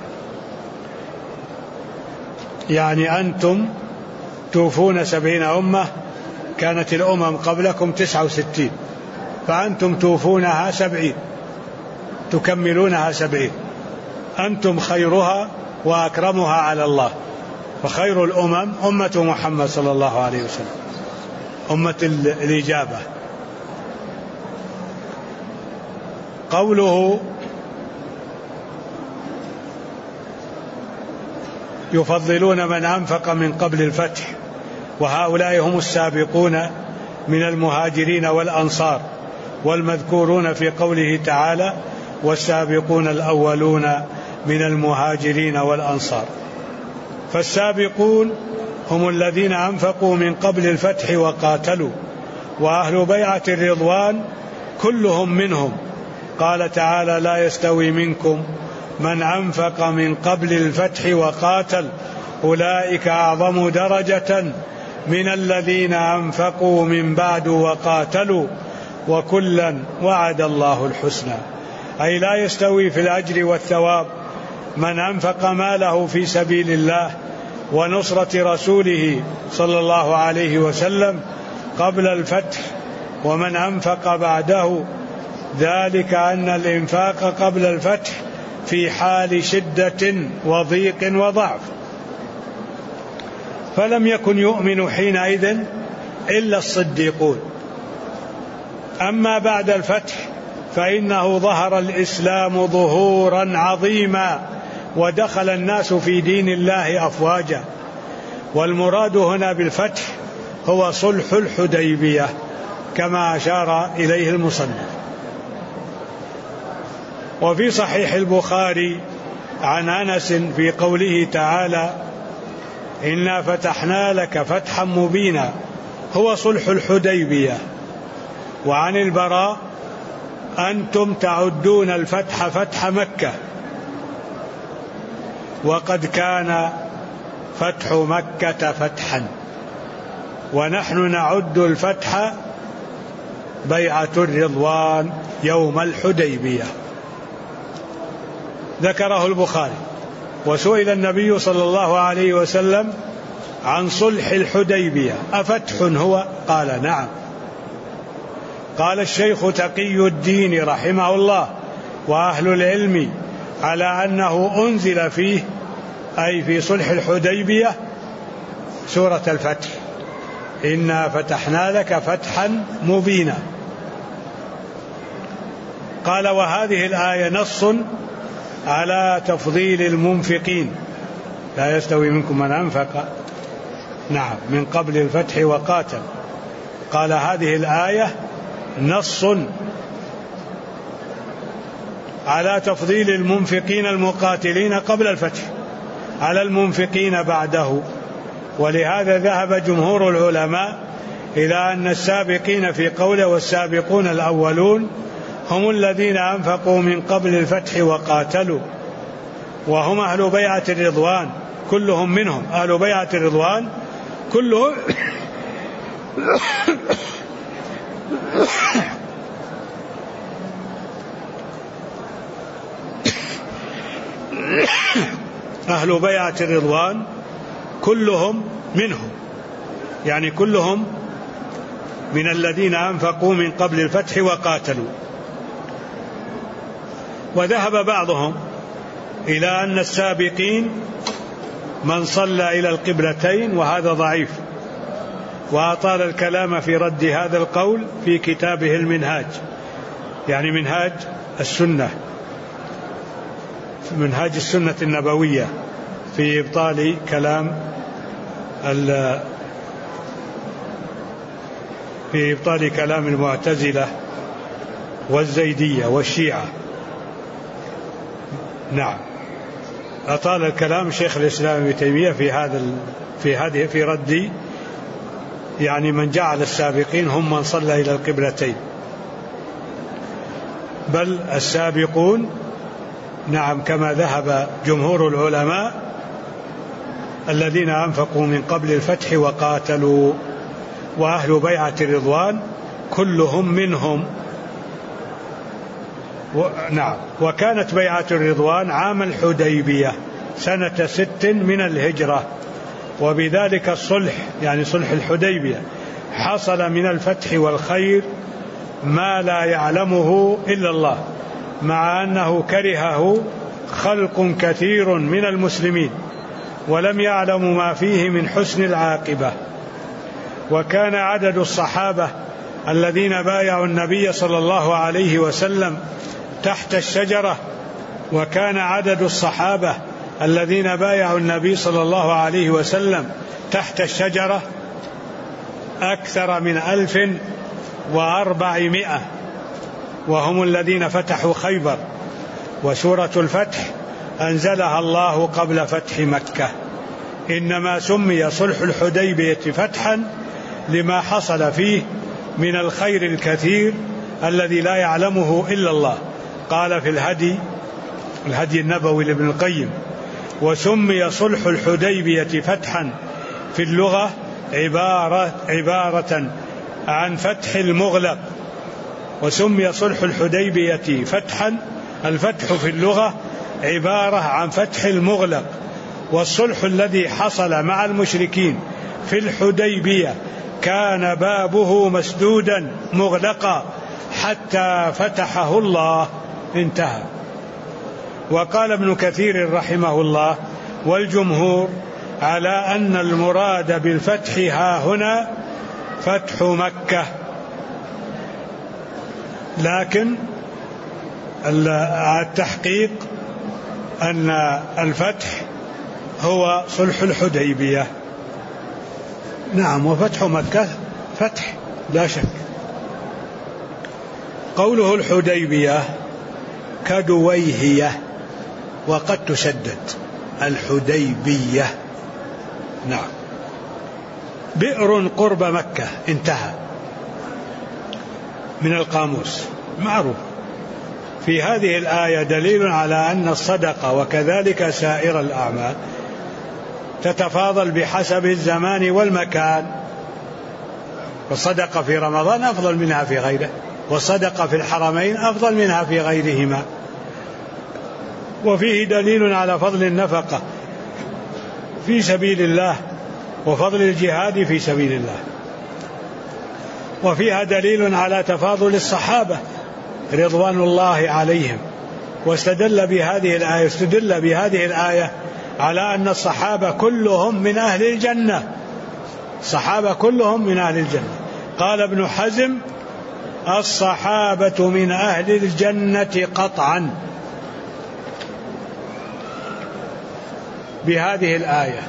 يعني أنتم توفون 70 أمة، كانت الأمم قبلكم 69، فأنتم توفونها 70، تكملونها 70، أنتم خيرها وأكرمها على الله. فخير الأمم أمة محمد صلى الله عليه وسلم، أمة الإجابة. قوله يفضلون من أنفق من قبل الفتح، وهؤلاء هم السابقون من المهاجرين والأنصار، والمذكورون في قوله تعالى: والسابقون الأولون من المهاجرين والأنصار. فالسابقون هم الذين أنفقوا من قبل الفتح وقاتلوا، وأهل بيعة الرضوان كلهم منهم. قال تعالى: لا يستوي منكم من أنفق من قبل الفتح وقاتل أولئك أعظم درجة من الذين أنفقوا من بعد وقاتلوا وكلا وعد الله الحسنى. أي لا يستوي في الأجر والثواب من أنفق ماله في سبيل الله ونصرة رسوله صلى الله عليه وسلم قبل الفتح ومن أنفق بعده، ذلك أن الإنفاق قبل الفتح في حال شدة وضيق وضعف، فلم يكن يؤمن حينئذ إلا الصديقون. أما بعد الفتح فإنه ظهر الإسلام ظهورا عظيما ودخل الناس في دين الله أفواجا. والمراد هنا بالفتح هو صلح الحديبية كما أشار إليه المصنف. وفي صحيح البخاري عن أنس في قوله تعالى إنا فتحنا لك فتحا مبينا هو صلح الحديبية. وعن البراء أنتم تعدون الفتح فتح مكة وقد كان فتح مكة فتحا ونحن نعد الفتح بيعة الرضوان يوم الحديبية. ذكره البخاري. وسئل النبي صلى الله عليه وسلم عن صلح الحديبية أفتح هو؟ قال نعم. قال الشيخ تقي الدين رحمه الله وأهل العلم على أنه أنزل فيه أي في صلح الحديبية سورة الفتح إنا فتحنا لك فتحا مبينا. قال وهذه الآية نص على تفضيل المنفقين لا يستوي منكم من أنفق نعم من قبل الفتح وقاتل. قال هذه الآية نص على تفضيل المنفقين المقاتلين قبل الفتح على المنفقين بعده. ولهذا ذهب جمهور العلماء إلى أن السابقين في قوله والسابقون الأولون هم الذين أنفقوا من قبل الفتح وقاتلوا وهم أهل بيعة الرضوان كلهم منهم أهل بيعة الرضوان كلهم أهل بيعة الرضوان كلهم منهم يعني كلهم من الذين أنفقوا من قبل الفتح وقاتلوا. وذهب بعضهم إلى أن السابقين من صلى إلى القبلتين وهذا ضعيف. وأطال الكلام في رد هذا القول في كتابه المنهاج يعني منهاج السنة منهاج السنة النبوية في إبطال كلام المعتزلة والزيدية والشيعة. نعم أطال الكلام شيخ الإسلام ابن تيمية في رد يعني من جعل السابقين هم من صلى إلى القبلتين بل السابقون نعم كما ذهب جمهور العلماء الذين أنفقوا من قبل الفتح وقاتلوا وأهل بيعة الرضوان كلهم منهم. نعم. وكانت بيعة الرضوان عام الحديبية سنة 6 من الهجرة وبذلك الصلح يعني صلح الحديبية حصل من الفتح والخير ما لا يعلمه إلا الله مع أنه كرهه خلق كثير من المسلمين ولم يعلموا ما فيه من حسن العاقبة. وكان عدد الصحابة الذين بايعوا النبي صلى الله عليه وسلم تحت الشجرة وكان عدد الصحابة الذين بايعوا النبي صلى الله عليه وسلم تحت الشجرة أكثر من 1400 وهم الذين فتحوا خيبر. وسورة الفتح أنزلها الله قبل فتح مكة. إنما سمي صلح الحديبية فتحا لما حصل فيه من الخير الكثير الذي لا يعلمه إلا الله. قال في الهدي النبوي لابن القيم وسمي صلح الحديبية فتحا في اللغة عبارة عن فتح المغلق. وسمي صلح الحديبية فتحا الفتح في اللغة عبارة عن فتح المغلق. والصلح الذي حصل مع المشركين في الحديبية كان بابه مسدودا مغلقا حتى فتحه الله انتهى. وقال ابن كثير رحمه الله والجمهور على أن المراد بالفتح ها هنا فتح مكة لكن التحقيق أن الفتح هو صلح الحديبية. نعم. وفتح مكة فتح لا شك. قوله الحديبية كدويهية، وقد تشدد الحديبية. نعم. بئر قرب مكة، انتهى من القاموس، معروف. في هذه الآية دليل على أن الصدقة وكذلك سائر الأعمال تتفاضل بحسب الزمان والمكان، والصدقة في رمضان أفضل منها في غيره، والصدقة في الحرمين أفضل منها في غيرهما. وفيه دليل على فضل النفقة في سبيل الله وفضل الجهاد في سبيل الله، وفيها دليل على تفاضل الصحابة رضوان الله عليهم. واستدل بهذه الآية على أن الصحابة كلهم من أهل الجنة، الصحابة كلهم من أهل الجنة. قال ابن حزم: الصحابة من أهل الجنة قطعا، بهذه الآية.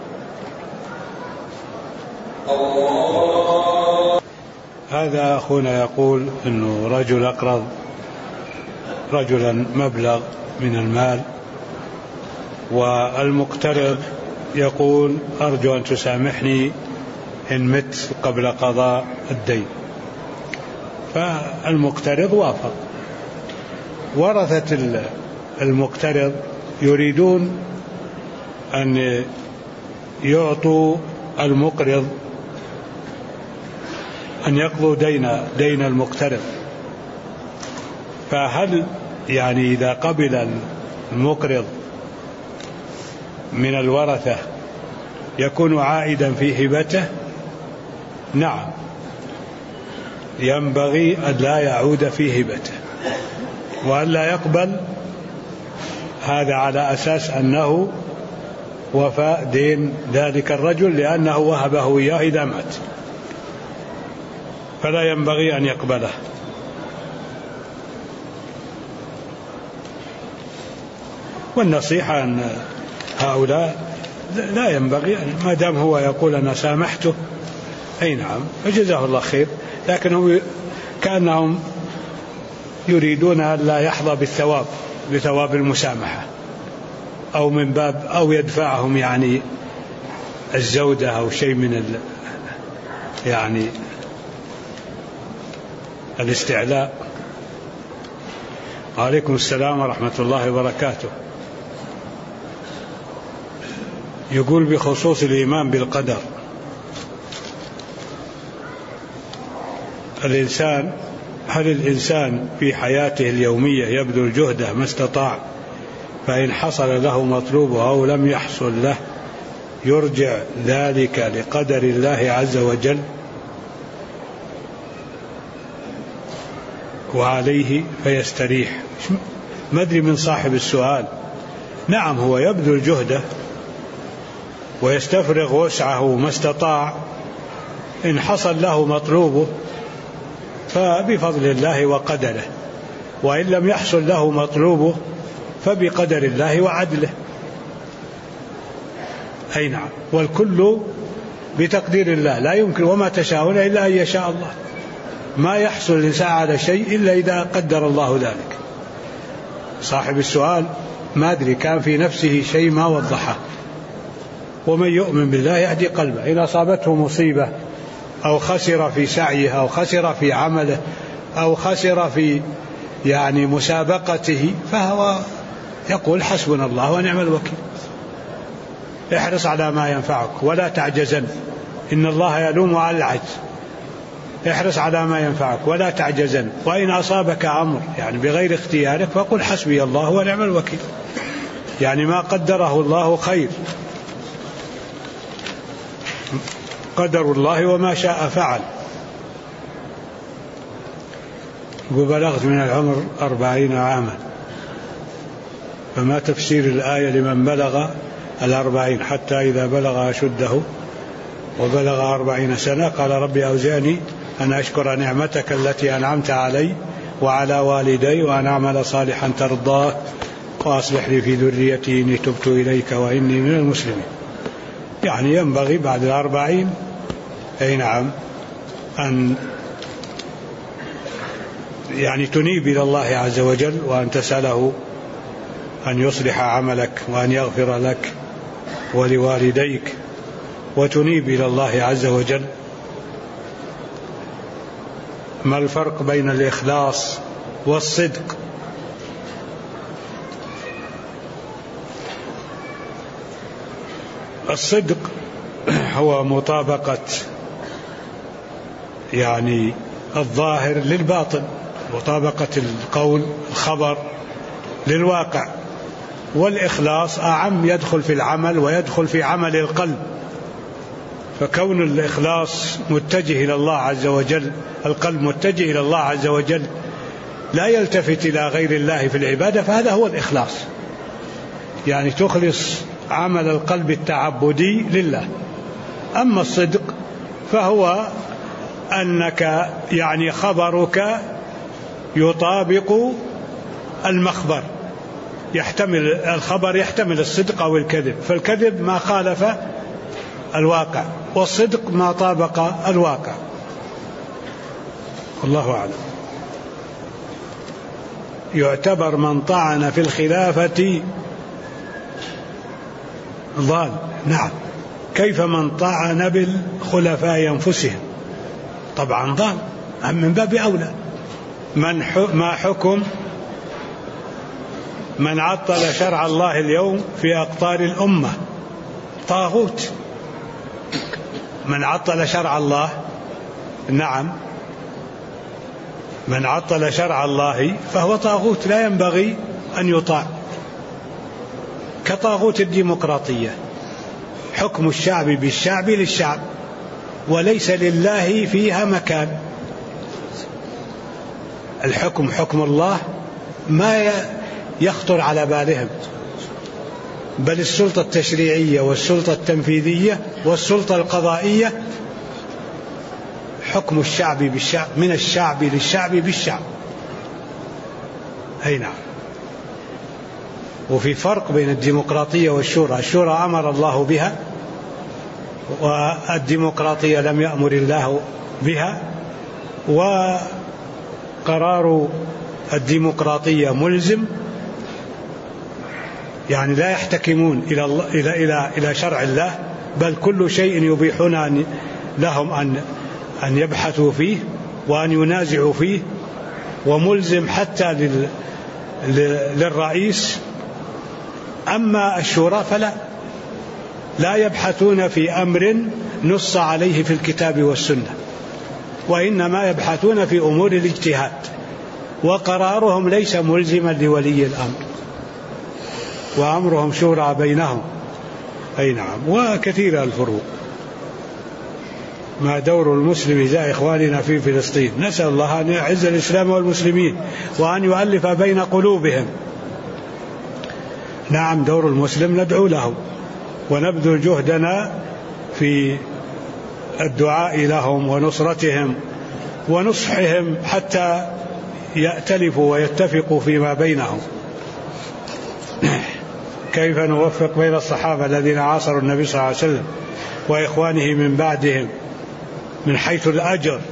هذا أخونا يقول أنه رجل أقرض رجلا مبلغ من المال، والمقترض يقول: أرجو أن تسامحني إن مت قبل قضاء الدين. فالمقترض وافق. ورثة المقترض يريدون أن يعطوا المقرض أن يقضوا دين المقترض، فهل يعني إذا قبل المقرض من الورثة يكون عائدا في هبته؟ نعم، ينبغي أن لا يعود في هبته، وأن لا يقبل هذا على أساس أنه وفاء دين ذلك الرجل لأنه وهبه إياه إذا مات، فلا ينبغي أن يقبله. والنصيحة أن هؤلاء لا ينبغي، ما دام هو يقول أنا سامحته، أي نعم، فجزاه الله خير، لكنهم كأنهم يريدون أن لا يحظى بثواب المسامحة، أو من باب أو يدفعهم يعني الزودة أو شيء من يعني الاستعلاء. وعليكم السلام ورحمة الله وبركاته. يقول بخصوص الإيمان بالقدر: هل الإنسان في حياته اليومية يبذل جهده ما استطاع، فإن حصل له مطلوبه أو لم يحصل له يرجع ذلك لقدر الله عز وجل وعليه فيستريح؟ ما أدري من صاحب السؤال. نعم، هو يبذل جهده ويستفرغ وسعه ما استطاع، إن حصل له مطلوبه فبفضل الله وقدره، وإن لم يحصل له مطلوبه فبقدر الله وعدله. أي نعم، والكل بتقدير الله، لا يمكن وما تشاءون إلا أن يشاء الله. ما يحصل الإنسان على شيء إلا إذا قدر الله ذلك. صاحب السؤال ما أدري كان في نفسه شيء ما وضحه. ومن يؤمن بالله يهدي قلبه. إن أصابته مصيبة أو خسر في سعيه أو خسر في عمله أو خسر في يعني مسابقته، فهو يقول حسبنا الله ونعم الوكيل. احرص على ما ينفعك ولا تعجزن، إن الله يلوم على العجز. احرص على ما ينفعك ولا تعجزن، وإن أصابك أمر يعني بغير اختيارك فقل حسبي الله ونعم الوكيل، يعني ما قدره الله خير، قدر الله وما شاء فعل. وبلغت من العمر 40 عاما، فما تفسير الآية لمن بلغ 40 حتى إذا بلغ أشده وبلغ 40 سنة قال ربي أوزعني أن أشكر نعمتك التي أنعمت علي وعلى والدي وأن أعمل صالحا ترضاه وأصلح لي في ذريتي إني تبت إليك وإني من المسلمين. يعني ينبغي بعد 40 أي نعم أن يعني تنيب إلى الله عز وجل وأن تسأله أن يصلح عملك وأن يغفر لك ولوالديك، وتنيب إلى الله عز وجل. ما الفرق بين الإخلاص والصدق؟ الصدق هو مطابقة يعني الظاهر للباطن، مطابقة القول الخبر للواقع. والإخلاص أعم، يدخل في العمل ويدخل في عمل القلب. فكون الإخلاص متجه إلى الله عز وجل، القلب متجه إلى الله عز وجل لا يلتفت إلى غير الله في العبادة، فهذا هو الإخلاص، يعني تخلص عمل القلب التعبدي لله. أما الصدق فهو أنك يعني خبرك يطابق المخبر، يحتمل الخبر يحتمل الصدق أو الكذب، فالكذب ما خالف الواقع والصدق ما طابق الواقع. الله أعلم. يعتبر من طعن في الخلافة ضال. نعم، كيف من طعن بالخلفاء أنفسهم؟ طبعا ضال، من باب أولى. ما حكم من عطل شرع الله اليوم في أقطار الأمة؟ طاغوت. من عطل شرع الله، نعم، من عطل شرع الله فهو طاغوت لا ينبغي أن يطاع، كطاغوت الديمقراطية، حكم الشعب بالشعب للشعب وليس لله فيها مكان. الحكم حكم الله ما يخطر على بالهم، بل السلطة التشريعية والسلطة التنفيذية والسلطة القضائية حكم الشعب بالشعب، من الشعب للشعب بالشعب. أي نعم. وفي فرق بين الديمقراطية والشورى. الشورى أمر الله بها والديمقراطية لم يأمر الله بها، وقرار الديمقراطية ملزم، يعني لا يحتكمون إلى شرع الله، بل كل شيء يبيحون لهم أن يبحثوا فيه وأن ينازعوا فيه، وملزم حتى للرئيس. أما الشورى فلا، لا يبحثون في أمر نص عليه في الكتاب والسنة، وإنما يبحثون في أمور الاجتهاد، وقرارهم ليس ملزما لولي الأمر، وأمرهم شورى بينهم. أي نعم. وكثير الفروق. ما دور المسلم إزاء إخواننا في فلسطين؟ نسأل الله أن يعز الإسلام والمسلمين وأن يؤلف بين قلوبهم. نعم، دور المسلم ندعو له ونبذل جهدنا في الدعاء لهم ونصرتهم ونصحهم حتى يأتلفوا ويتفقوا فيما بينهم. كيف نوفق بين الصحابة الذين عاصروا النبي صلى الله عليه وسلم وإخوانه من بعدهم من حيث الأجر؟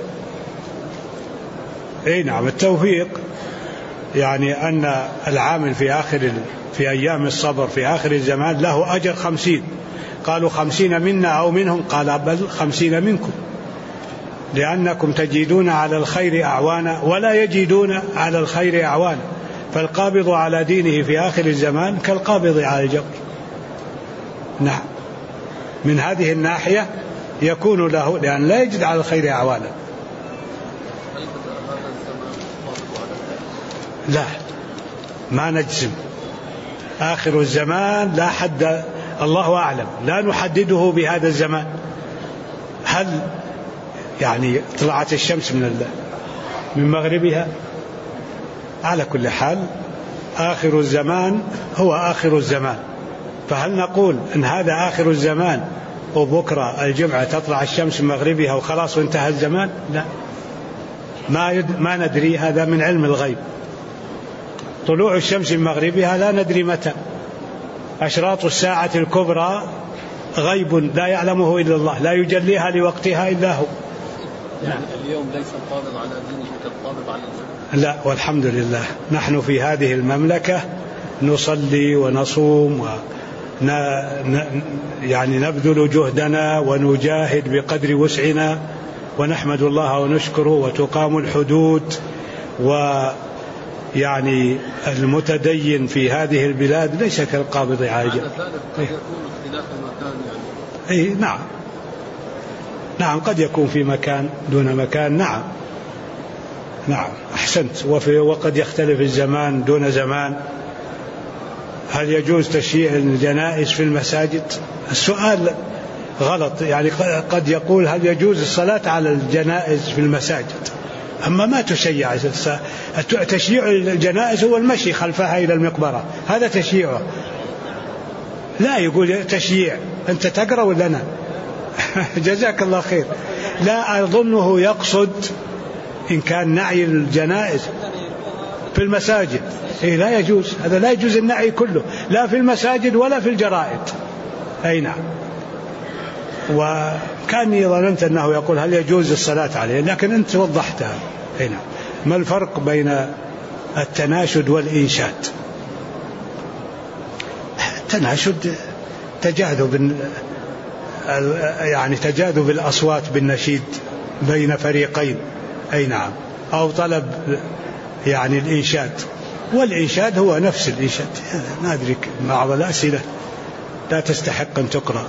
أي نعم، التوفيق يعني أن العامل في أيام الصبر في آخر الزمان له أجر 50، قالوا 50 منا أو منهم، قال بل 50 منكم، لأنكم تجدون على الخير أعوانا ولا يجدون على الخير أعوانا، فالقابض على دينه في آخر الزمان كالقابض على الجبر. نعم، من هذه الناحية يكون له، لأن لا يجد على الخير أعوانا. لا، ما نجزم. آخر الزمان لا حد، الله أعلم، لا نحدده بهذا الزمان. هل يعني طلعت الشمس من مغربها؟ على كل حال آخر الزمان هو آخر الزمان. فهل نقول أن هذا آخر الزمان وبكرة الجمعة تطلع الشمس من مغربها وخلاص وانتهى الزمان؟ لا، ما ندري، هذا من علم الغيب. طلوع الشمس من مغربها لا ندري متى. أشراط الساعة الكبرى غيب لا يعلمه إلا الله، لا يجليها لوقتها إلا هو. يعني اليوم ليس القابض على دينه كالقابض على الجنة. لا، والحمد لله نحن في هذه المملكة نصلي ونصوم يعني نبذل جهدنا ونجاهد بقدر وسعنا ونحمد الله ونشكره، وتقام الحدود، ويعني المتدين في هذه البلاد ليس كالقابض على الجنة. قد يكون اختلاف المكان يعني. نعم قد يكون في مكان دون مكان. نعم أحسنت. وقد يختلف الزمان دون زمان. هل يجوز تشييع الجنائز في المساجد؟ السؤال غلط، يعني قد يقول هل يجوز الصلاة على الجنائز في المساجد، أما ما تشيع. تشييع الجنائز هو المشي خلفها إلى المقبرة، هذا تشييعه. لا يقول تشييع، أنت تقرأ ولا أنا؟ جزاك الله خير. لا أظنه يقصد إن كان نعي الجنائز في المساجد. لا يجوز، هذا لا يجوز النعي كله، لا في المساجد ولا في الجرائد. نعم. وكاني ظننت أنه يقول هل يجوز الصلاة عليه، لكن أنت وضحتها. نعم. ما الفرق بين التناشد والإنشاد؟ التناشد تجاذب الأصوات بالنشيد بين فريقين. نعم. أو طلب يعني الإنشاد، والإنشاد هو نفس الإنشاد. ما أدري، بعض الأسئلة لا تستحق أن تقرأ.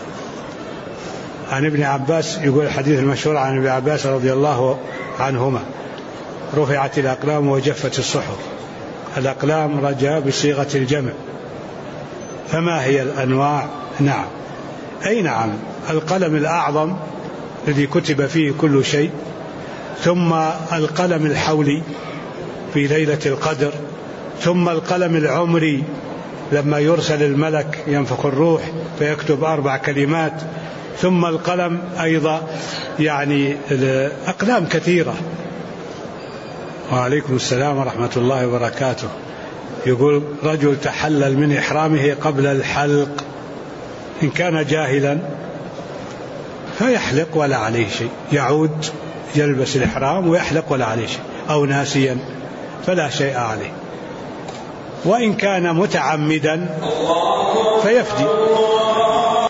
عن ابن عباس، يقول الحديث المشهور عن ابن عباس رضي الله عنهما: رفعت الأقلام وجفت الصحف. الأقلام رجاء بصيغة الجمع، فما هي الأنواع؟ نعم. نعم. القلم الأعظم الذي كتب فيه كل شيء، ثم القلم الحولي في ليلة القدر، ثم القلم العمري لما يرسل الملك ينفخ الروح فيكتب 4 كلمات، ثم القلم أيضا، يعني الأقلام كثيرة. وعليكم السلام ورحمة الله وبركاته. يقول رجل تحلل من إحرامه قبل الحلق، إن كان جاهلا فيحلق ولا عليه شيء، يعود يلبس الإحرام ويحلق ولا عليه شيء، أو ناسيا فلا شيء عليه. وإن كان متعمدا فيفدي.